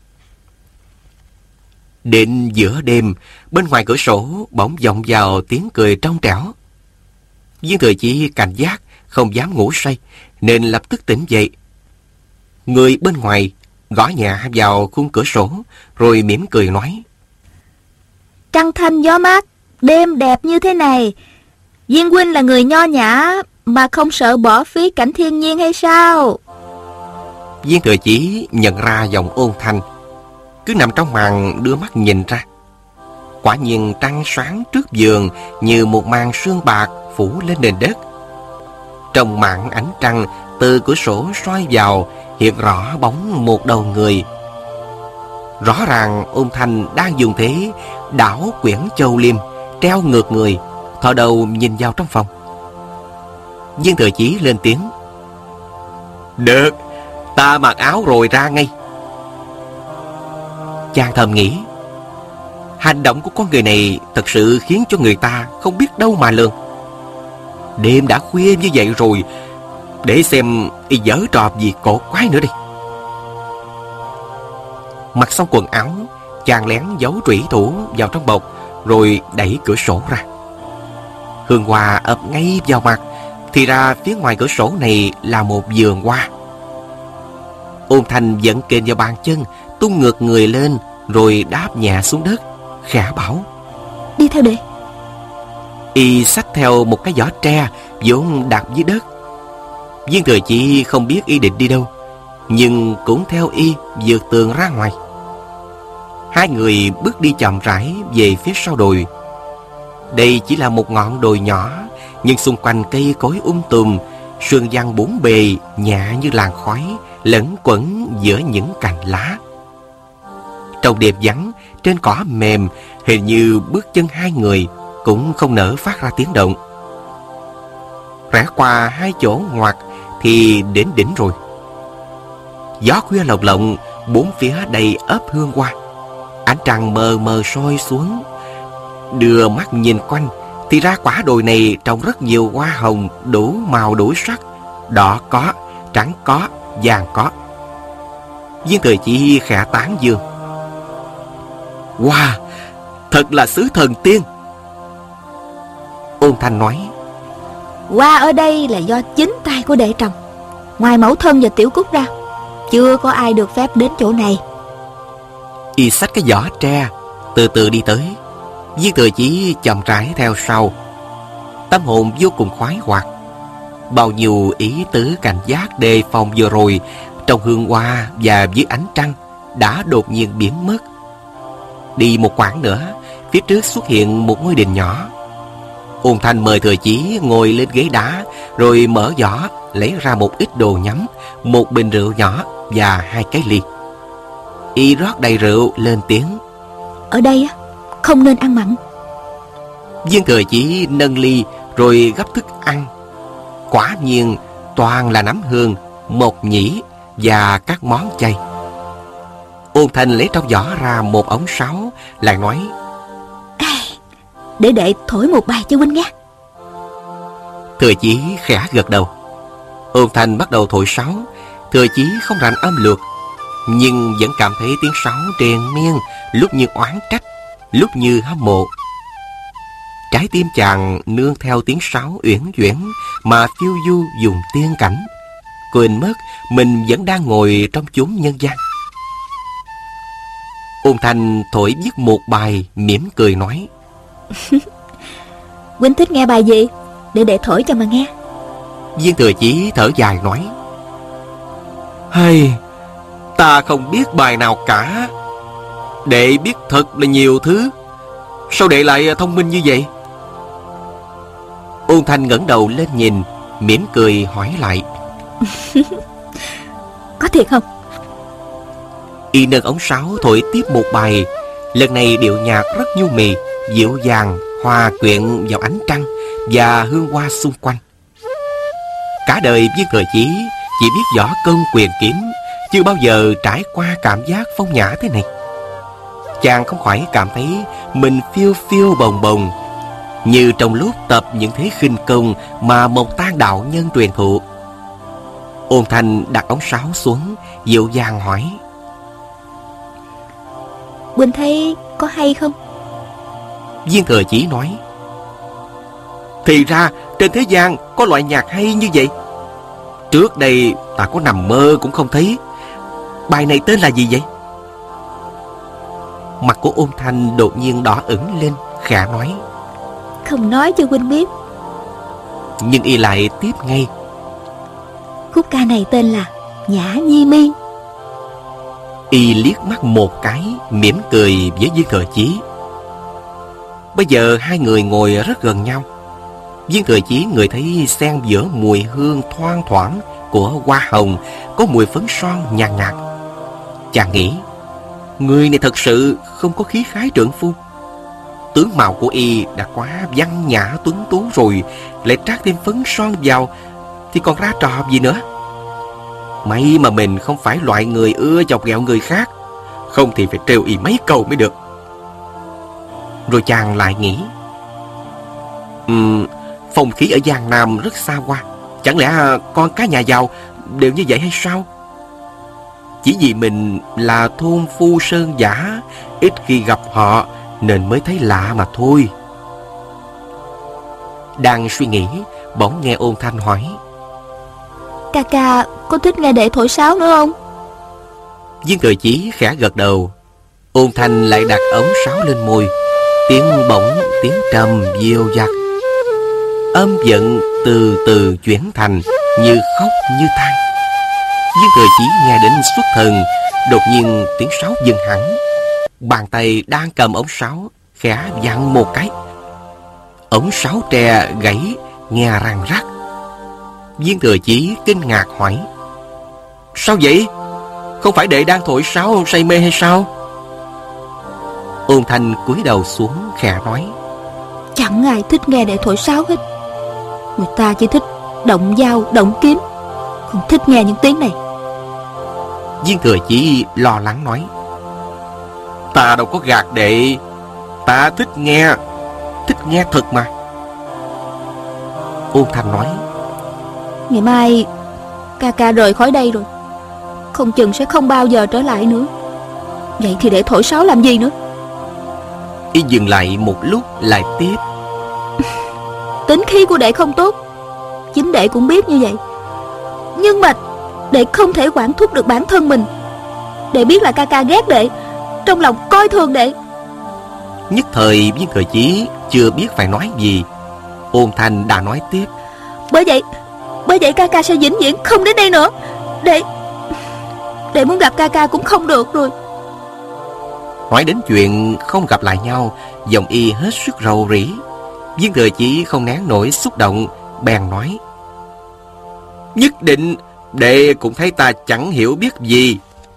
Đến giữa đêm, bên ngoài cửa sổ bỗng vọng vào tiếng cười trong trẻo. Viên Thừa Chí cảnh giác, không dám ngủ say, nên lập tức tỉnh dậy. Người bên ngoài gõ nhẹ vào khung cửa sổ, rồi mỉm cười nói: Trăng thanh gió mát, đêm đẹp như thế này, Viên huynh là người nho nhã mà không sợ bỏ phí cảnh thiên nhiên hay sao? Viên Thừa Chí nhận ra giọng ôn thanh, cứ nằm trong màn đưa mắt nhìn ra. Quả nhiên trăng sáng trước giường như một màn sương bạc phủ lên nền đất. Trong màn ánh trăng từ cửa sổ soi vào, hiện rõ bóng một đầu người. Rõ ràng ôn thanh đang dùng thế đảo quyển châu liêm, treo ngược người, thò đầu nhìn vào trong phòng. Viên Thừa Chí lên tiếng: Được, ta mặc áo rồi ra ngay. Chàng thầm nghĩ, hành động của con người này thật sự khiến cho người ta không biết đâu mà lường. Đêm đã khuya như vậy rồi, để xem y giở trò gì cổ quái nữa đi. Mặc xong quần áo, chàng lén giấu trủy thủ vào trong bọc, rồi đẩy cửa sổ ra. Hương hoa ập ngay vào mặt, thì ra phía ngoài cửa sổ này là một vườn hoa. Ôn thanh dẫn kềnh vào bàn chân, tung ngược người lên, rồi đáp nhẹ xuống đất, khẽ bảo: Đi theo đệ. Y xách theo một cái giỏ tre vốn đặt dưới đất. Viên Thừa Chí không biết y định đi đâu, nhưng cũng theo y vượt tường ra ngoài. Hai người bước đi chậm rãi về phía sau đồi. Đây chỉ là một ngọn đồi nhỏ, nhưng xung quanh cây cối tùm, sương giăng bốn bề nhẹ như làn khói lẫn quẩn giữa những cành lá. Trong đêm vắng, trên cỏ mềm, hình như bước chân hai người cũng không nỡ phát ra tiếng động. Rẽ qua hai chỗ ngoặt thì đến đỉnh rồi. Gió khuya lồng lộng, bốn phía đầy ấp hương hoa. Ánh trăng mờ mờ soi xuống. Đưa mắt nhìn quanh thì ra quả đồi này trồng rất nhiều hoa hồng đủ màu đủ sắc, đỏ có, trắng có, vàng có. Viên Thừa Chí khẽ tán dương: Wow, thật là xứ thần tiên. Ôn thanh nói: Hoa ở đây là do chính tay của đệ trồng. Ngoài mẫu thân và tiểu cúc ra, chưa có ai được phép đến chỗ này. Y xách cái giỏ tre, từ từ đi tới. Viên Thừa Chí chậm rãi theo sau. Tâm hồn vô cùng khoái hoạt. Bao nhiêu ý tứ cảnh giác đề phòng vừa rồi trong hương hoa và dưới ánh trăng đã đột nhiên biến mất. Đi một quãng nữa, phía trước xuất hiện một ngôi đình nhỏ. Ôn thanh mời Thừa Chí ngồi lên ghế đá, rồi mở giỏ lấy ra một ít đồ nhắm, một bình rượu nhỏ và hai cái ly. Y rót đầy rượu lên tiếng: Ở đây không nên ăn mặn. Viên Thừa Chí nâng ly rồi gấp thức ăn. Quả nhiên toàn là nấm hương, mộc nhĩ và các món chay. Ôn thanh lấy trong giỏ ra một ống sáo, lại nói: Để đệ thổi một bài cho huynh nghe. Thừa Chí khẽ gật đầu. Ôn thanh bắt đầu thổi sáo. Thừa Chí không rành âm lược, nhưng vẫn cảm thấy tiếng sáo triền miên, lúc như oán trách, lúc như hâm mộ. Trái tim chàng nương theo tiếng sáo uyển chuyển mà phiêu du dùng tiên cảnh, quên mất mình vẫn đang ngồi trong chốn nhân gian. Ôn thanh thổi dứt một bài, mỉm cười nói: Huynh thích nghe bài gì? Để đệ thổi cho mà nghe. Viên Thừa Chí thở dài nói: Hay, ta không biết bài nào cả. Đệ biết thật là nhiều thứ. Sao đệ lại thông minh như vậy? Ôn thanh ngẩng đầu lên nhìn, mỉm cười hỏi lại: Có thiệt không? Y nâng ống sáo thổi tiếp một bài. Lần này điệu nhạc rất nhu mì, dịu dàng, hòa quyện vào ánh trăng và hương hoa xung quanh. Cả đời Viên Thừa Chí chỉ biết võ công quyền kiếm, chưa bao giờ trải qua cảm giác phong nhã thế này. Chàng không khỏi cảm thấy mình phiêu phiêu bồng bồng, như trong lúc tập những thế khinh công mà một tang đạo nhân truyền thụ. Ôn Thanh đặt ống sáo xuống, dịu dàng hỏi: Huynh thấy có hay không? Viên Thừa Chí nói: Thì ra trên thế gian có loại nhạc hay như vậy. Trước đây ta có nằm mơ cũng không thấy. Bài này tên là gì vậy? Mặt của Ôn Thanh đột nhiên đỏ ửng lên, khẽ nói: Không nói cho huynh biết. Nhưng y lại tiếp ngay: Khúc ca này tên là Nhã Nhi Mi. Y liếc mắt một cái, mỉm cười với Viên Thừa Chí. Bây giờ hai người ngồi rất gần nhau. Viên Thừa Chí ngửi thấy xen giữa mùi hương thoang thoảng của hoa hồng có mùi phấn son nhàn nhạt. Chàng nghĩ, người này thật sự không có khí khái trượng phu. Tướng mạo của y đã quá văn nhã tuấn tú rồi, lại trát thêm phấn son vào thì còn ra trò gì nữa. May mà mình không phải loại người ưa chọc ghẹo người khác, không thì phải trêu y mấy câu mới được. Rồi chàng lại nghĩ, phong khí ở Giang Nam rất xa hoa, chẳng lẽ con cái nhà giàu đều như vậy hay sao? Chỉ vì mình là thôn phu sơn giả, ít khi gặp họ nên mới thấy lạ mà thôi. Đang suy nghĩ, bỗng nghe Ôn Thanh hỏi: Ca ca có thích nghe đệ thổi sáo nữa không? Viên Thừa Chí khẽ gật đầu. Ôn Thanh lại đặt ống sáo lên môi. Tiếng bỗng, tiếng trầm dịu dặt, âm giận từ từ chuyển thành như khóc như than. Viên Thừa Chí nghe đến xuất thần. Đột nhiên tiếng sáo dừng hẳn. Bàn tay đang cầm ống sáo khẽ vặn một cái, ống sáo tre gãy nghe răng rắc. Viên Thừa Chí kinh ngạc hỏi: Sao vậy? Không phải đệ đang thổi sáo say mê hay sao? Ôn Thanh cúi đầu xuống khẽ nói: Chẳng ai thích nghe đệ thổi sáo hết. Người ta chỉ thích động dao, động kiếm, không thích nghe những tiếng này. Viên Thừa Chí lo lắng nói: Ta đâu có gạt đệ, ta thích nghe thật mà. Ôn Thanh nói: Ngày mai ca ca rời khỏi đây rồi, không chừng sẽ không bao giờ trở lại nữa. Vậy thì để thổi sáo làm gì nữa? Y dừng lại một lúc lại tiếp: Tính khí của đệ không tốt, chính đệ cũng biết như vậy. Nhưng mà đệ không thể quản thúc được bản thân mình. Đệ biết là ca ca ghét đệ, trong lòng coi thường đệ. Nhất thời Viên Thừa Chí chưa biết phải nói gì. Ôn Thanh đã nói tiếp: Bởi vậy ca ca sẽ vĩnh viễn không đến đây nữa. Đệ muốn gặp ca ca cũng không được rồi. Nói đến chuyện không gặp lại nhau, giọng y hết sức rầu rĩ. Viên Thừa Chí không nén nổi xúc động, bèn nói: Nhất định đệ cũng thấy ta chẳng hiểu biết gì.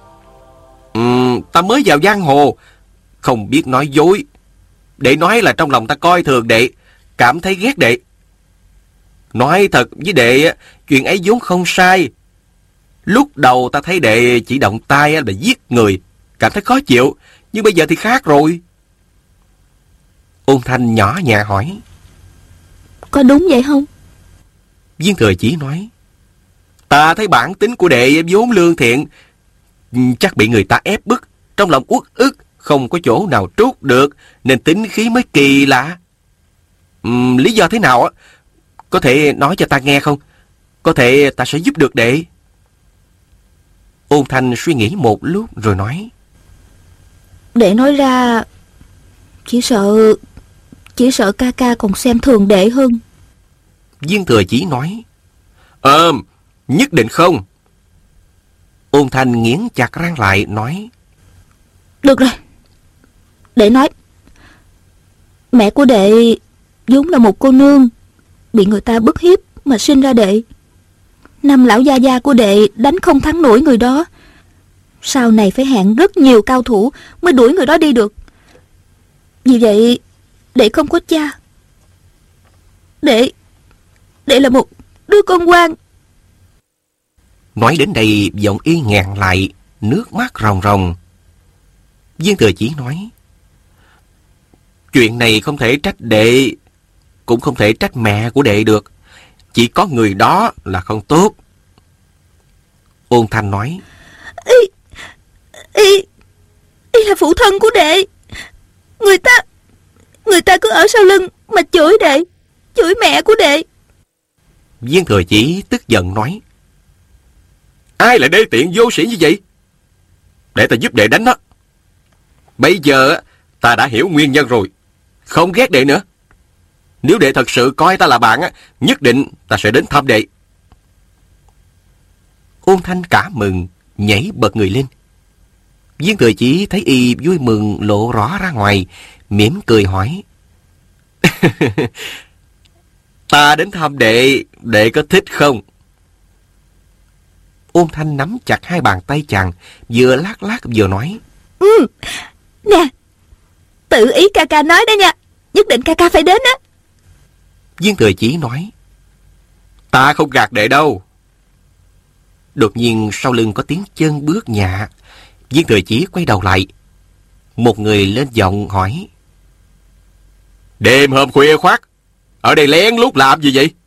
Ta mới vào giang hồ, không biết nói dối. Đệ nói là trong lòng ta coi thường đệ, cảm thấy ghét đệ. Nói thật với đệ, chuyện ấy vốn không sai. Lúc đầu ta thấy đệ chỉ động tay để giết người, cảm thấy khó chịu. Nhưng bây giờ thì khác rồi. Ôn Thanh nhỏ nhẹ hỏi: Có đúng vậy không? Viên Thừa Chí nói: Ta thấy bản tính của đệ vốn lương thiện, chắc bị người ta ép bức, trong lòng uất ức, không có chỗ nào trút được, nên tính khí mới kỳ lạ. Lý do thế nào? Có thể nói cho ta nghe không? Có thể ta sẽ giúp được đệ. Ôn Thanh suy nghĩ một lúc rồi nói: Đệ nói ra chỉ sợ ca ca còn xem thường đệ hơn. Viên Thừa Chí nói: Nhất định không. Ôn Thanh nghiến chặt răng lại nói: Được rồi, đệ nói. Mẹ của đệ vốn là một cô nương, bị người ta bức hiếp mà sinh ra đệ. Năm lão gia gia của đệ đánh không thắng nổi người đó, sau này phải hẹn rất nhiều cao thủ mới đuổi người đó đi được. Vì vậy đệ không có cha. Đệ là một đứa con ngoan. Nói đến đây giọng y nghẹn lại, nước mắt ròng ròng. Viên Thừa Chí nói: chuyện này không thể trách đệ, cũng không thể trách mẹ của đệ được. Chỉ có người đó là không tốt. Ôn Thanh nói: Y là phụ thân của đệ. Người ta cứ ở sau lưng mà chửi đệ, chửi mẹ của đệ. Viên Thừa Chí tức giận nói: ai lại đê tiện vô sĩ như vậy? Để ta giúp đệ đánh nó. Bây giờ ta đã hiểu nguyên nhân rồi, không ghét đệ nữa. Nếu đệ thật sự coi ta là bạn, nhất định ta sẽ đến thăm đệ. Ôn Thanh cả mừng, nhảy bật người lên. Viên Thừa Chí thấy y vui mừng lộ rõ ra ngoài, mỉm cười hỏi: ta đến thăm đệ, đệ có thích không? Ôn Thanh nắm chặt hai bàn tay chàng, vừa lắc lắc vừa nói: Nè, tự ý ca ca nói đó nha, nhất định ca ca phải đến á. Viên Thừa Chí nói: ta không gạt đệ đâu. Đột nhiên sau lưng có tiếng chân bước nhạ. Viên Thừa Chí quay đầu lại. Một người lên giọng hỏi: đêm hôm khuya khoắt, ở đây lén lút làm gì vậy?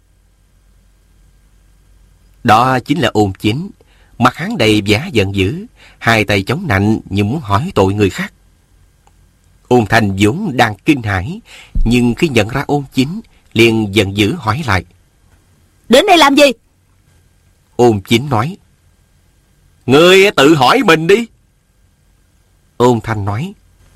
Đó chính là Ôn Chính. Mặt hắn đầy vẻ giận dữ, hai tay chống nạnh như muốn hỏi tội người khác. Ôn Thanh vốn đang kinh hãi, nhưng khi nhận ra Ôn Chính, liền giận dữ hỏi lại: đến đây làm gì? Ôn Chính nói: ngươi tự hỏi mình đi. Ôn Thanh nói: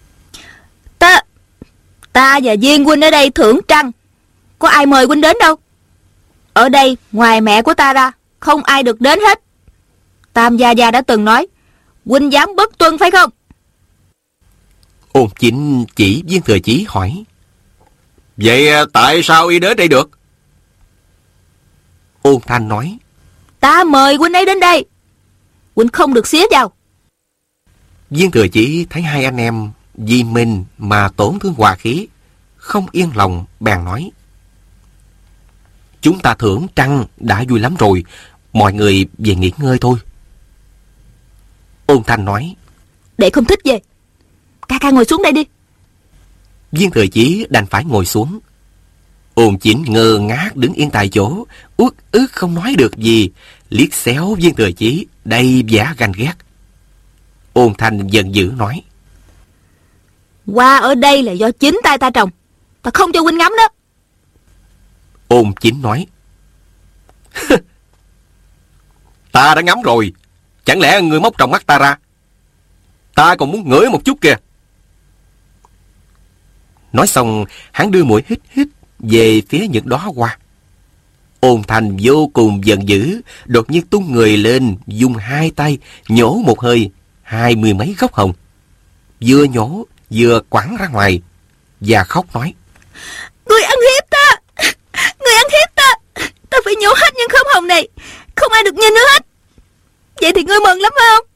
Ta và Viên huynh ở đây thưởng trăng, có ai mời huynh đến đâu. Ở đây ngoài mẹ của ta ra, không ai được đến hết. Tam gia gia đã từng nói, huynh dám bất tuân phải không? Ôn Chính chỉ Viên Thừa Chí hỏi: vậy tại sao y đến đây được? Ôn Thanh nói: ta mời huynh ấy đến đây, huynh không được xía vào. Viên Thừa Chí thấy hai anh em vì mình mà tổn thương hòa khí, không yên lòng, bèn nói: chúng ta thưởng trăng đã vui lắm rồi, mọi người về nghỉ ngơi thôi. Ôn Thanh nói: đệ không thích về, ca ca ngồi xuống đây đi. Viên Thừa Chí đành phải ngồi xuống. Ôn Chính ngơ ngác đứng yên tại chỗ, uất ức không nói được gì, liếc xéo Viên Thừa Chí đầy vẻ ganh ghét. Ôn Thanh giận dữ nói: hoa ở đây là do chính tay ta trồng, ta không cho huynh ngắm đó. Ôn Chính nói: ta đã ngắm rồi, chẳng lẽ ngươi móc tròng mắt ta ra? Ta còn muốn ngửi một chút kìa. Nói xong, hắn đưa mũi hít hít về phía những đóa hoa. Ôn Thanh vô cùng giận dữ, đột nhiên tung người lên, dùng hai tay nhổ một hơi 20 mấy gốc hồng, vừa nhổ vừa quẳng ra ngoài và khóc nói: Người ăn hiếp ta, người ăn hiếp ta, ta phải nhổ hết những khóm hồng này, không ai được nhìn nữa hết. Vậy thì ngươi mừng lắm phải không?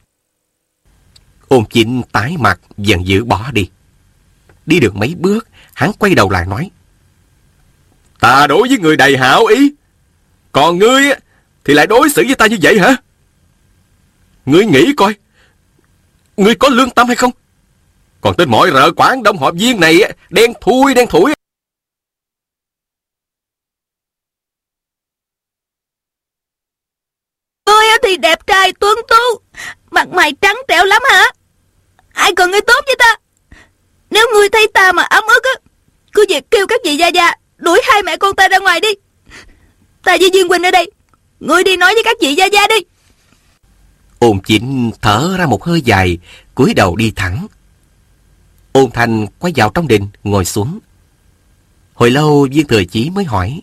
Ôn Chính tái mặt giận dữ bỏ đi. Đi được mấy bước, hắn quay đầu lại nói: ta đối với người đầy hảo ý, còn ngươi thì lại đối xử với ta như vậy hả? Ngươi nghĩ coi, ngươi có lương tâm hay không? Còn tên mọi rợ Quảng Đông họ Viên này đen thui đen thủi. Ngươi thì đẹp trai tuấn tú, mặt mày trắng trẻo lắm hả? Ai cần ngươi tốt với ta? Nếu ngươi thấy ta mà ấm ức cứ việc kêu các vị gia gia đuổi hai mẹ con ta ra ngoài đi. Ta với Viên huynh ở đây, ngươi đi nói với các vị gia gia đi. Ôn Chính thở ra một hơi dài, cúi đầu đi thẳng. Ôn Thanh quay vào trong đình ngồi xuống. Hồi lâu Viên Thừa Chí mới hỏi: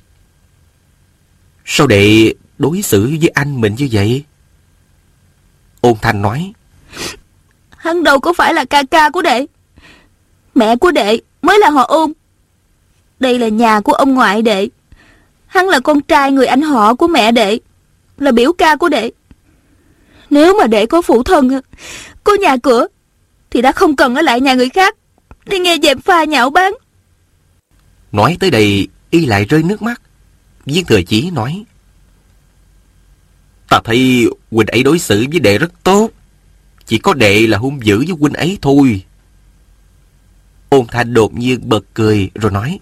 sao đệ đối xử với anh mình như vậy? Ôn Thanh nói: hắn đâu có phải là ca ca của đệ, mẹ của đệ mới là họ Ôn. Đây là nhà của ông ngoại đệ, hắn là con trai người anh họ của mẹ đệ, là biểu ca của đệ. Nếu mà đệ có phụ thân, có nhà cửa, thì đã không cần ở lại nhà người khác đi nghe dèm pha nhạo báng. Nói tới đây y lại rơi nước mắt. Viên Thừa Chí nói: Ta thấy huynh ấy đối xử với đệ rất tốt. Chỉ có đệ là hung dữ với huynh ấy thôi. Ôn Thanh đột nhiên bật cười rồi nói: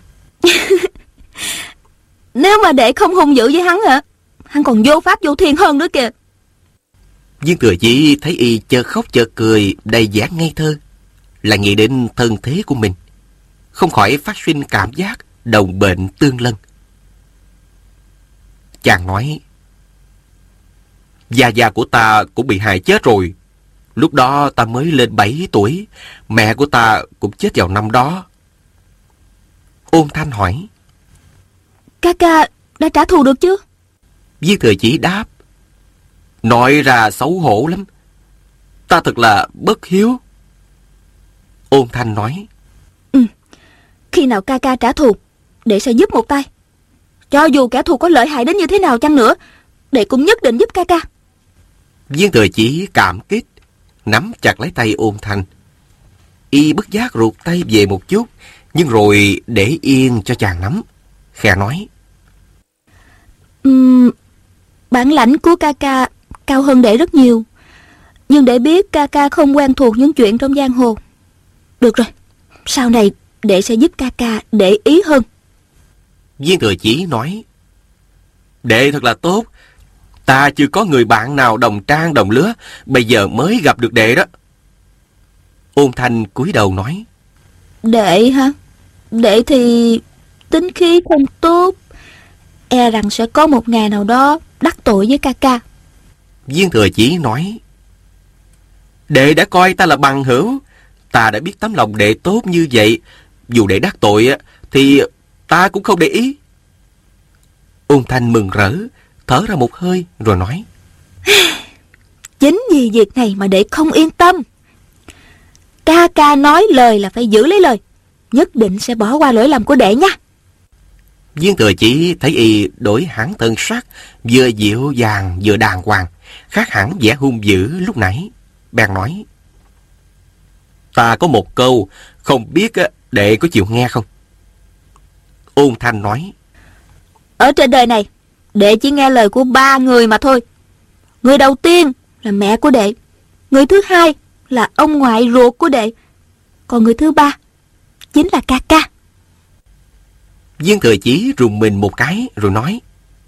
Nếu mà đệ không hung dữ với hắn hả? Hắn còn vô pháp vô thiên hơn nữa kìa. Dương Thừa Chí thấy y chợt khóc chợt cười, đầy vẻ ngây thơ, lại nghĩ đến thân thế của mình, không khỏi phát sinh cảm giác đồng bệnh tương lân. Chàng nói: Gia gia của ta cũng bị hại chết rồi. Lúc đó ta mới lên 7 tuổi, mẹ của ta cũng chết vào năm đó. Ôn Thanh hỏi: Ca ca đã trả thù được chưa? Dương Thừa Chí đáp: Nói ra xấu hổ lắm. Ta thật là bất hiếu. Ôn Thanh nói: Khi nào ca ca trả thù, đệ sẽ giúp một tay. Cho dù kẻ thù có lợi hại đến như thế nào chăng nữa, đệ cũng nhất định giúp ca ca. Dương Thừa Chí cảm kích, nắm chặt lấy tay Ôn Thanh. Y bất giác rụt tay về một chút, nhưng rồi để yên cho chàng nắm, khẽ nói: Bản lãnh của ca ca cao hơn đệ rất nhiều, nhưng đệ biết ca ca không quen thuộc những chuyện trong giang hồ. Được rồi, sau này đệ sẽ giúp ca ca để ý hơn. Dương Thừa Chí nói: Đệ thật là tốt. Ta chưa có người bạn nào đồng trang đồng lứa, bây giờ mới gặp được đệ đó. Ôn Thanh cúi đầu nói: Đệ hả? Đệ thì tính khí không tốt, e rằng sẽ có một ngày nào đó đắc tội với ca ca. Dương Thừa Chí nói: Đệ đã coi ta là bằng hữu. Ta đã biết tấm lòng đệ tốt như vậy, dù đệ đắc tội thì ta cũng không để ý. Ôn Thanh mừng rỡ, thở ra một hơi rồi nói: Chính vì việc này mà đệ không yên tâm. Ca ca nói lời là phải giữ lấy lời, nhất định sẽ bỏ qua lỗi lầm của đệ nha. Dương Thừa Chí thấy y đổi hẳn thân sắc, vừa dịu dàng vừa đàng hoàng, khác hẳn vẻ hung dữ lúc nãy, bèn nói: Ta có một câu, không biết đệ có chịu nghe không? Ôn Thanh nói: Ở trên đời này, đệ chỉ nghe lời của 3 người mà thôi. Người đầu tiên là mẹ của đệ, người thứ hai là ông ngoại ruột của đệ, còn người thứ 3 chính là ca ca. Dương Thừa Chí rùng mình một cái rồi nói: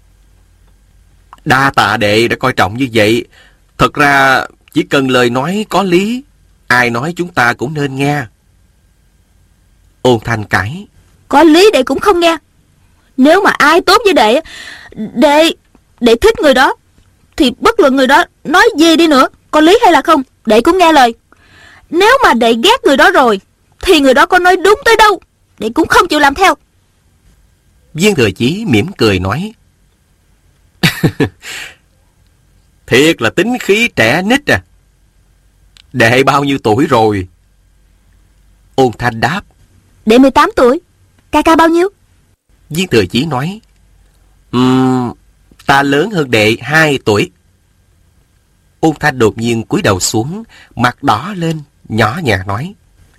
Đa tạ đệ đã coi trọng như vậy. Thật ra chỉ cần lời nói có lý, ai nói chúng ta cũng nên nghe. Ôn Thanh cãi: Có lý đệ cũng không nghe. Nếu mà ai tốt với đệ thích người đó, thì bất luận người đó nói gì đi nữa, có lý hay là không, đệ cũng nghe lời. Nếu mà đệ ghét người đó rồi, thì người đó có nói đúng tới đâu, đệ cũng không chịu làm theo. Dương Thừa Chí mỉm cười nói: Thiệt là tính khí trẻ nít à. Đệ bao nhiêu tuổi rồi? Ôn Thanh đáp: Đệ 18 tuổi. Ca ca bao nhiêu? Dương Thừa Chí nói: Ta lớn hơn đệ 2 tuổi. Ôn Thanh đột nhiên cúi đầu xuống, mặt đỏ lên, nhỏ nhẹ nói: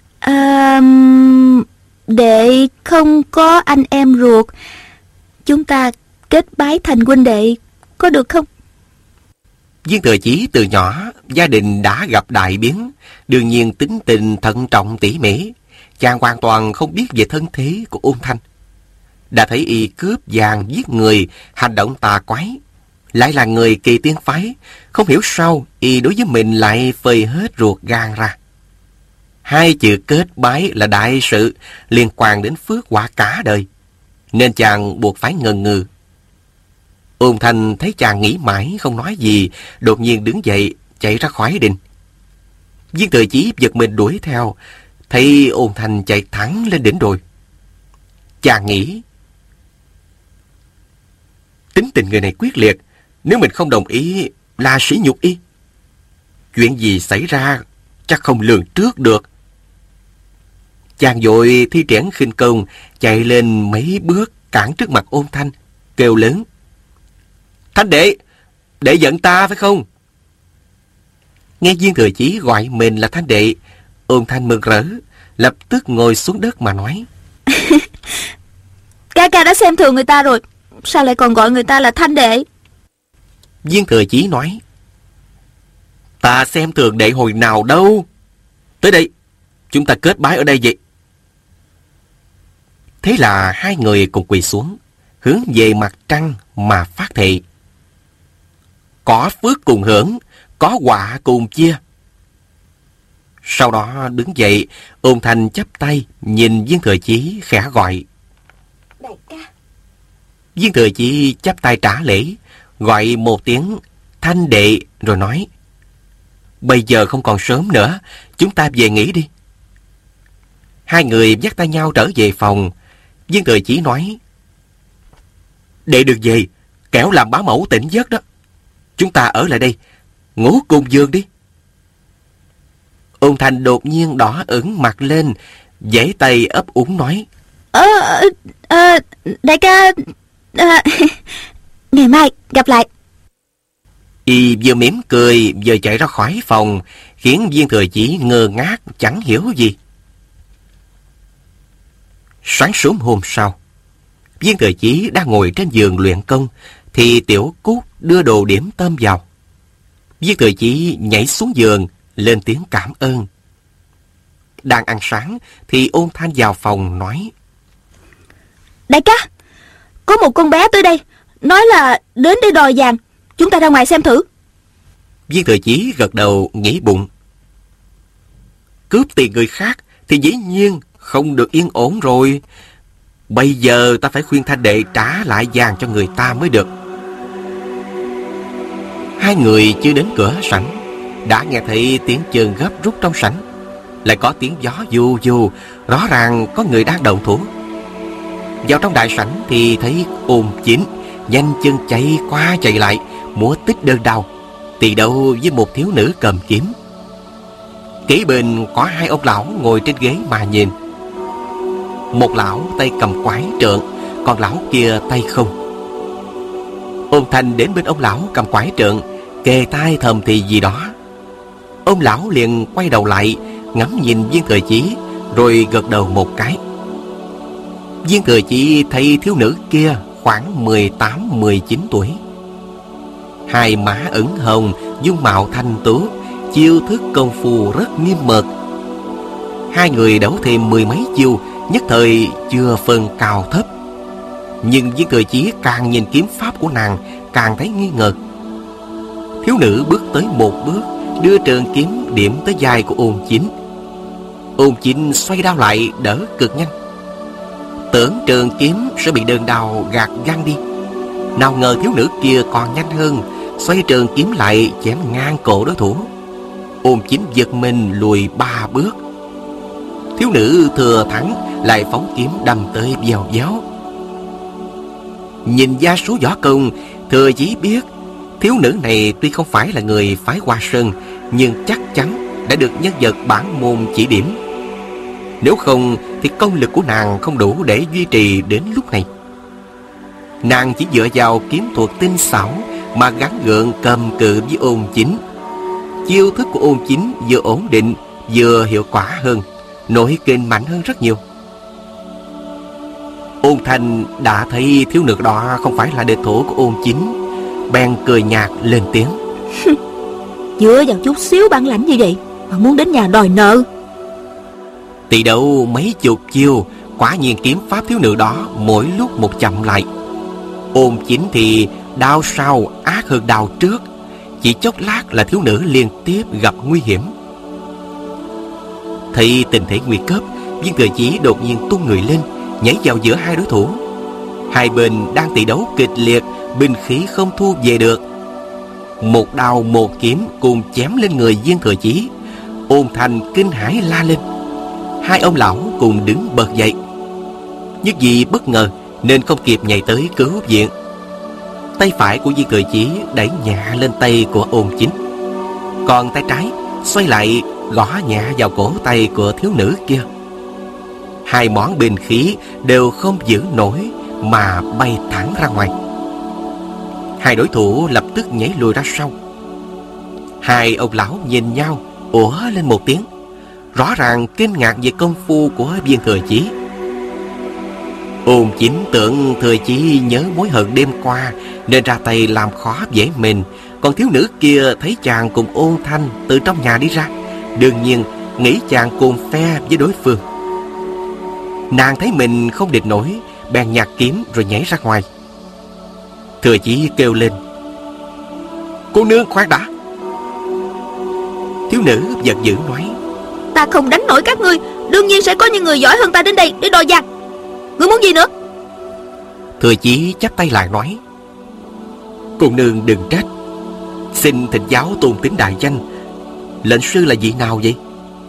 Đệ không có anh em ruột, chúng ta kết bái thành huynh đệ có được không? Dương Thừa Chí từ nhỏ gia đình đã gặp đại biến, đương nhiên tính tình thận trọng tỉ mỉ, chàng hoàn toàn không biết về thân thế của Ôn Thanh. Đã thấy y cướp vàng giết người, hành động tà quái, lại là người Kỳ Tiên phái, không hiểu sao y đối với mình lại phơi hết ruột gan ra. 2 chữ kết bái là đại sự, liên quan đến phước quả cả đời, nên chàng buộc phải ngần ngừ. Ôn Thanh thấy chàng nghĩ mãi không nói gì, đột nhiên đứng dậy chạy ra khỏi đình. Dương Thừa Chí giật mình đuổi theo, thấy Ôn Thanh chạy thẳng lên đỉnh đồi. Chàng nghĩ, tính tình người này quyết liệt, nếu mình không đồng ý là sỉ nhục y. Chuyện gì xảy ra chắc không lường trước được. Chàng vội thi triển khinh công, chạy lên mấy bước cản trước mặt Ôn Thanh, kêu lớn: Thanh đệ, đệ giận ta phải không? Nghe Dương Thừa Chí gọi mình là Thanh đệ, Ôn Thanh mừng rỡ, lập tức ngồi xuống đất mà nói: Ca ca đã xem thường người ta rồi, sao lại còn gọi người ta là Thanh đệ? Viên Thừa Chí nói: Ta xem thường đệ hồi nào đâu. Tới đây, chúng ta kết bái ở đây vậy. Thế là hai người cùng quỳ xuống, hướng về mặt trăng mà phát thệ: Có phước cùng hưởng, có họa cùng chia. Sau đó đứng dậy, Ôn Thanh chắp tay nhìn Viên Thừa Chí khẽ gọi: Đại ca. Viên Thừa Chí chắp tay trả lễ, gọi một tiếng Thanh đệ rồi nói: Bây giờ không còn sớm nữa, chúng ta về nghỉ đi. Hai người dắt tay nhau trở về phòng. Viên Thừa Chí nói: Đệ được về, kẻo làm bá mẫu tỉnh giấc đó. Chúng ta ở lại đây, ngủ cùng giường đi. Ôn Thanh đột nhiên đỏ ửng mặt lên, giãy tay ấp úng nói: Đại ca, ngày mai gặp lại. Y vừa mỉm cười vừa chạy ra khỏi phòng, khiến Viên Thừa Chí ngơ ngác chẳng hiểu gì. Sáng sớm hôm sau, Viên Thừa Chí đang ngồi trên giường luyện công thì Tiểu Cút đưa đồ điểm tâm vào. Viên Thừa Chí nhảy xuống giường lên tiếng cảm ơn. Đang ăn sáng thì Ôn Thanh vào phòng nói: Đại ca, có một con bé tới đây, nói là đến để đòi vàng. Chúng ta ra ngoài xem thử. Viên Thừa Chí gật đầu nghĩ bụng: Cướp tiền người khác thì dĩ nhiên không được yên ổn rồi. Bây giờ ta phải khuyên Thanh đệ trả lại vàng cho người ta mới được. Hai người chưa đến cửa sảnh, đã nghe thấy tiếng chân gấp rút trong sảnh. Lại có tiếng gió vù vù, rõ ràng có người đang động thủ. Vào trong đại sảnh thì thấy Ôn Chính nhanh chân chạy qua chạy lại, múa tích đơn đao, tỳ đấu với một thiếu nữ cầm kiếm. Kế bên có hai ông lão ngồi trên ghế mà nhìn. Một lão tay cầm quái trượng, còn lão kia tay không. Ôn Thanh đến bên ông lão cầm quái trượng, kề tai thầm thì gì đó. Ông lão liền quay đầu lại ngắm nhìn Viên Thừa Chí, rồi gật đầu một cái. Viên Thừa Chí thấy thiếu nữ kia khoảng 18-19 tuổi. Hai má ửng hồng, dung mạo thanh tú, chiêu thức công phu rất nghiêm mật. Hai người đấu thêm mười mấy chiêu, nhất thời chưa phân cao thấp. Nhưng Viên Thừa Chí càng nhìn kiếm pháp của nàng càng thấy nghi ngờ. Thiếu nữ bước tới một bước, đưa trường kiếm điểm tới vai của Ôn Chính. Ôn Chính xoay đao lại đỡ cực nhanh, tưởng trường kiếm sẽ bị đơn đao gạt văng đi. Nào ngờ thiếu nữ kia còn nhanh hơn, xoay trường kiếm lại chém ngang cổ đối thủ. Ôn Chính giật mình lùi 3 bước. Thiếu nữ thừa thắng lại phóng kiếm đâm tới vèo véo. Nhìn gia số võ công, Thừa Chí biết thiếu nữ này tuy không phải là người phái Hoa Sơn, nhưng chắc chắn đã được nhân vật bản môn chỉ điểm. Nếu không thì công lực của nàng không đủ để duy trì đến lúc này. Nàng chỉ dựa vào kiếm thuật tinh xảo mà gắng gượng cầm cự với Ôn Chính. Chiêu thức của Ôn Chính vừa ổn định vừa hiệu quả hơn, nội kình mạnh hơn rất nhiều. Ôn Thanh đã thấy thiếu nữ đó không phải là địch thủ của Ôn Chính, bèn cười nhạt lên tiếng: Dựa vào chút xíu bản lãnh như vậy mà muốn đến nhà đòi nợ. Tỷ đấu mấy chục chiêu, quả nhiên kiếm pháp thiếu nữ đó mỗi lúc một chậm lại. Ôn Chính thì đao sau ác hơn đao trước, chỉ chốc lát là thiếu nữ liên tiếp gặp nguy hiểm. Thấy tình thế nguy cấp, Viên Thừa Chí đột nhiên tung người lên, nhảy vào giữa hai đối thủ. Hai bên đang tỷ đấu kịch liệt, binh khí không thu về được. Một đao một kiếm cùng chém lên người Viên Thừa Chí. Ôn Thanh kinh hãi la lên. Hai ông lão cùng đứng bật dậy. Nhưng vì bất ngờ nên không kịp nhảy tới cứu viện. Tay phải của Viên Thừa Chí đẩy nhẹ lên tay của Ôn Chính, còn tay trái xoay lại gõ nhẹ vào cổ tay của thiếu nữ kia. Hai món binh khí đều không giữ nổi mà bay thẳng ra ngoài. Hai đối thủ lập tức nhảy lùi ra sau. Hai ông lão nhìn nhau ủa lên một tiếng, rõ ràng kinh ngạc về công phu của Viên Thừa Chí. Ôn Chính tưởng Thừa Chí nhớ mối hận đêm qua nên ra tay làm khó dễ mình. Còn thiếu nữ kia thấy chàng cùng Ôn Thanh từ trong nhà đi ra, đương nhiên nghĩ chàng cùng phe với đối phương. Nàng thấy mình không địch nổi, bèn nhặt kiếm rồi nhảy ra ngoài. Thừa Chí kêu lên: "Cô nương khoan đã!" Thiếu nữ giận dữ nói: "Ta không đánh nổi các ngươi, đương nhiên sẽ có những người giỏi hơn ta đến đây để đòi vàng. Ngươi muốn gì nữa?" Thừa Chí chắp tay lại nói: "Cô nương đừng trách, xin thỉnh giáo tôn tính đại danh, lệnh sư là vị nào vậy?"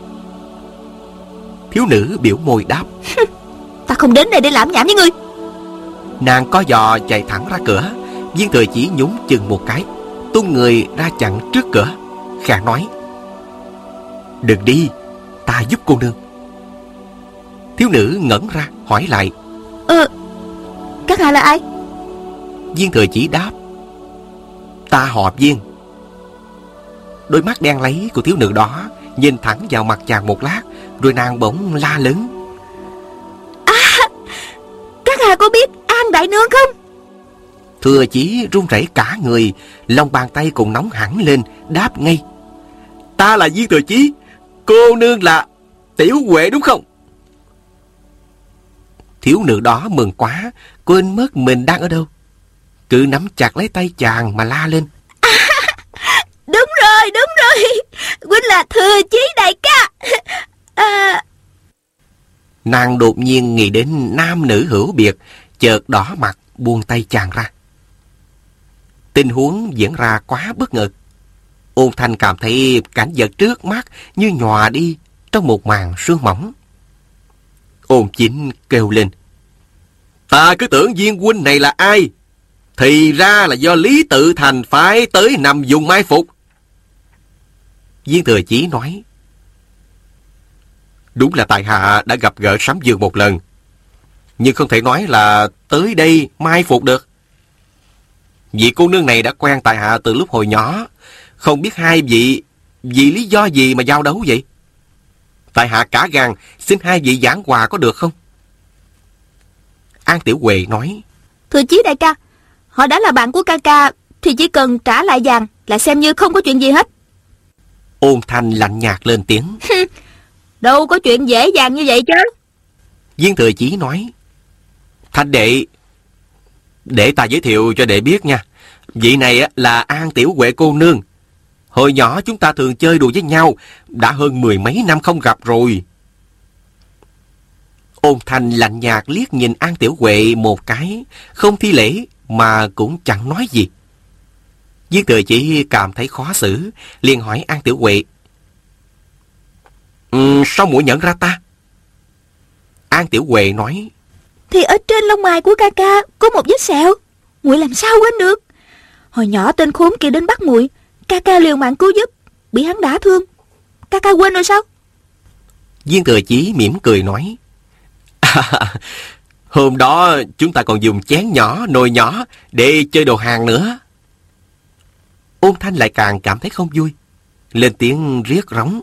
Thiếu nữ biểu môi đáp: "Ta không đến đây để lãm nhảm với ngươi." Nàng co giò chạy thẳng ra cửa. Viên Thừa Chí nhún chân một cái, tung người ra chặn trước cửa, khẽ nói: "Đừng đi, ta giúp cô nương." Thiếu nữ ngẩn ra hỏi lại: Các hạ là ai?" Viên Thừa Chí đáp: "Ta họ Viên." Đôi mắt đen láy của thiếu nữ đó nhìn thẳng vào mặt chàng một lát, rồi nàng bỗng la lớn: "Các hạ có biết An đại nương không?" Thừa Chí run rẩy cả người, lòng bàn tay cũng nóng hẳn lên, đáp ngay: "Ta là Viên Thừa Chí, cô nương là Tiểu Huệ đúng không?" Thiếu nữ đó mừng quá, quên mất mình đang ở đâu, cứ nắm chặt lấy tay chàng mà la lên: Đúng rồi, huynh là Thừa Chí đại ca. Nàng đột nhiên nghĩ đến nam nữ hữu biệt, chợt đỏ mặt buông tay chàng ra. Tình huống diễn ra quá bất ngờ. Ôn Thanh cảm thấy cảnh vật trước mắt như nhòa đi trong một màn sương mỏng. Ôn Chính kêu lên: "Ta cứ tưởng Viên huynh này là ai, thì ra là do Lý Tự Thành phái tới nằm dùng mai phục." Viên Thừa Chí nói: "Đúng là tại hạ đã gặp gỡ Sấm Dương một lần, nhưng không thể nói là tới đây mai phục được. Vị cô nương này đã quen tại hạ từ lúc hồi nhỏ, không biết hai vị vì lý do gì mà giao đấu vậy? Tại hạ cả gan xin hai vị giảng hòa có được không?" An Tiểu Huệ nói: "Thừa Chí đại ca, họ đã là bạn của ca ca thì chỉ cần trả lại vàng là xem như không có chuyện gì hết." Ôn Thanh lạnh nhạt lên tiếng: "Đâu có chuyện dễ dàng như vậy chứ." Viên Thừa Chí nói: "Thanh đệ, để ta giới thiệu cho đệ biết nha. Vị này là An Tiểu Huệ cô nương. Hồi nhỏ chúng ta thường chơi đùa với nhau, đã hơn 10 mấy năm không gặp rồi." Ôn Thanh lạnh nhạt liếc nhìn An Tiểu Huệ một cái, không thi lễ mà cũng chẳng nói gì. Viên Thừa Chí cảm thấy khó xử, liền hỏi An Tiểu Huệ: "Sao muội nhận ra ta?" An Tiểu Huệ nói: "Thì ở trên lông mày của ca ca có một vết sẹo, muội làm sao quên được. Hồi nhỏ tên khốn kia đến bắt muội, ca ca liều mạng cứu giúp, bị hắn đả thương. Ca ca quên rồi sao?" Viên Thừa Chí mỉm cười nói: "Hôm đó chúng ta còn dùng chén nhỏ, nồi nhỏ để chơi đồ hàng nữa." Ôn Thanh lại càng cảm thấy không vui, lên tiếng riết rống: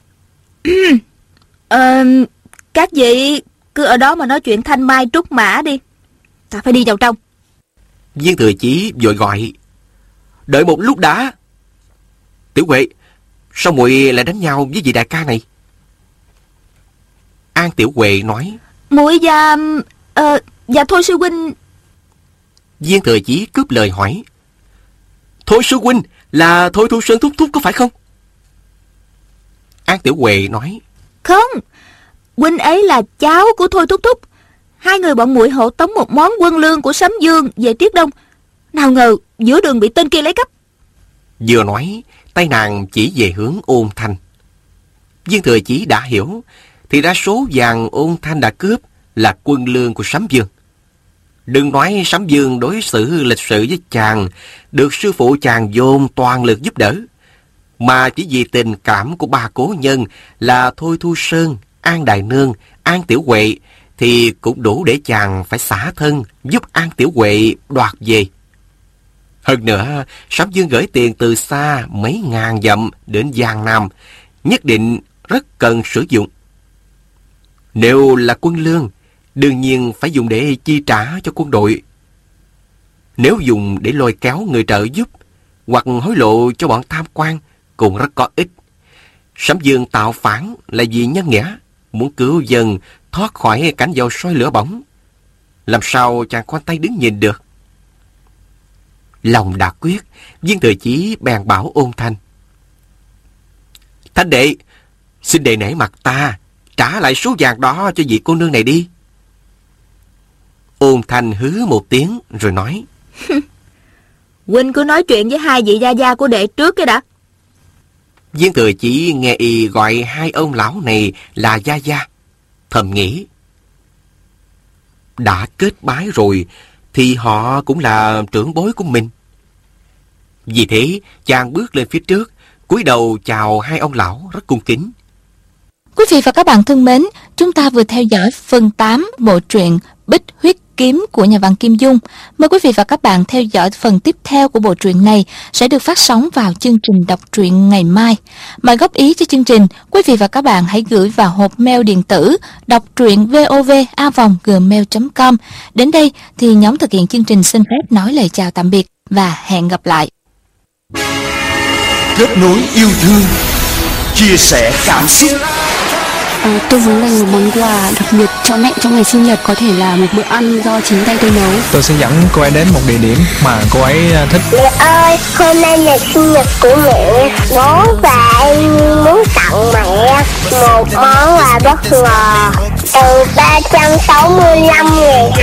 Các vị cứ ở đó mà nói chuyện thanh mai trúc mã đi, ta phải đi vào trong." Viên Thừa Chí vội gọi: "Đợi một lúc đã. Tiểu Huệ, sao muội lại đánh nhau với vị đại ca này?" An Tiểu Huệ nói: "Muội và Thôi sư huynh." Viên Thừa Chí cướp lời hỏi: "Thôi sư huynh là Thôi Thu Sơn thúc thúc có phải không?" An Tiểu Huệ nói: "Không, huynh ấy là cháu của Thôi thúc thúc. Hai người bọn muội hộ tống một món quân lương của Sấm Dương về Triết Đông, nào ngờ giữa đường bị tên kia lấy cắp." Vừa nói, tay nàng chỉ về hướng Ôn Thanh. Viên Thừa Chí đã hiểu, thì ra số vàng Ôn Thanh đã cướp là quân lương của Sấm Dương. Đừng nói Sấm Dương đối xử lịch sự với chàng, được sư phụ chàng dồn toàn lực giúp đỡ, mà chỉ vì tình cảm của ba cố nhân là Thôi Thu Sơn, An Đại Nương, An Tiểu Huệ, thì cũng đủ để chàng phải xả thân giúp An Tiểu Huệ đoạt về. Hơn nữa, Sấm Dương gửi tiền từ xa mấy ngàn dặm đến Giang Nam, nhất định rất cần sử dụng. Nếu là quân lương, đương nhiên phải dùng để chi trả cho quân đội. Nếu dùng để lôi kéo người trợ giúp hoặc hối lộ cho bọn tham quan cũng rất có ích. Sấm Dương tạo phản là vì nhân nghĩa, muốn cứu dân thoát khỏi cảnh dầu sôi lửa bỏng. Làm sao chàng khoanh tay đứng nhìn được? Lòng đã quyết, Viên Thừa Chí bèn bảo Ôn Thanh: Thanh đệ, xin đệ nể mặt ta, trả lại số vàng đó cho vị cô nương này đi. Ôn Thanh hứ một tiếng rồi nói: Huynh cứ nói chuyện với hai vị gia gia của đệ trước cái đã. Viên Thừa Chí nghe y gọi hai ông lão này là gia gia, thầm nghĩ: đã kết bái rồi thì họ cũng là trưởng bối của mình. Vì thế chàng bước lên phía trước, cúi đầu chào hai ông lão rất cung kính. Quý vị và các bạn thân mến, chúng ta vừa theo dõi phần 8 bộ truyện Bích Huyết Kiếm của nhà văn Kim Dung. Mời quý vị và các bạn theo dõi phần tiếp theo của bộ truyện này sẽ được phát sóng vào chương trình đọc truyện ngày mai. Mời góp ý cho chương trình, quý vị và các bạn hãy gửi vào hộp mail điện tử đọc truyện vov@gmail.com. Đến đây thì nhóm thực hiện chương trình xin phép nói lời chào tạm biệt và hẹn gặp lại. Kết nối yêu thương, chia sẻ cảm xúc. Tôi muốn dành một món quà đặc biệt cho mẹ trong ngày sinh nhật, có thể là một bữa ăn do chính tay tôi nấu. Tôi sẽ dẫn cô ấy đến một địa điểm mà cô ấy thích. Mẹ ơi, hôm nay là sinh nhật của mẹ, bố và em muốn tặng mẹ một món quà bất ngờ từ 365.000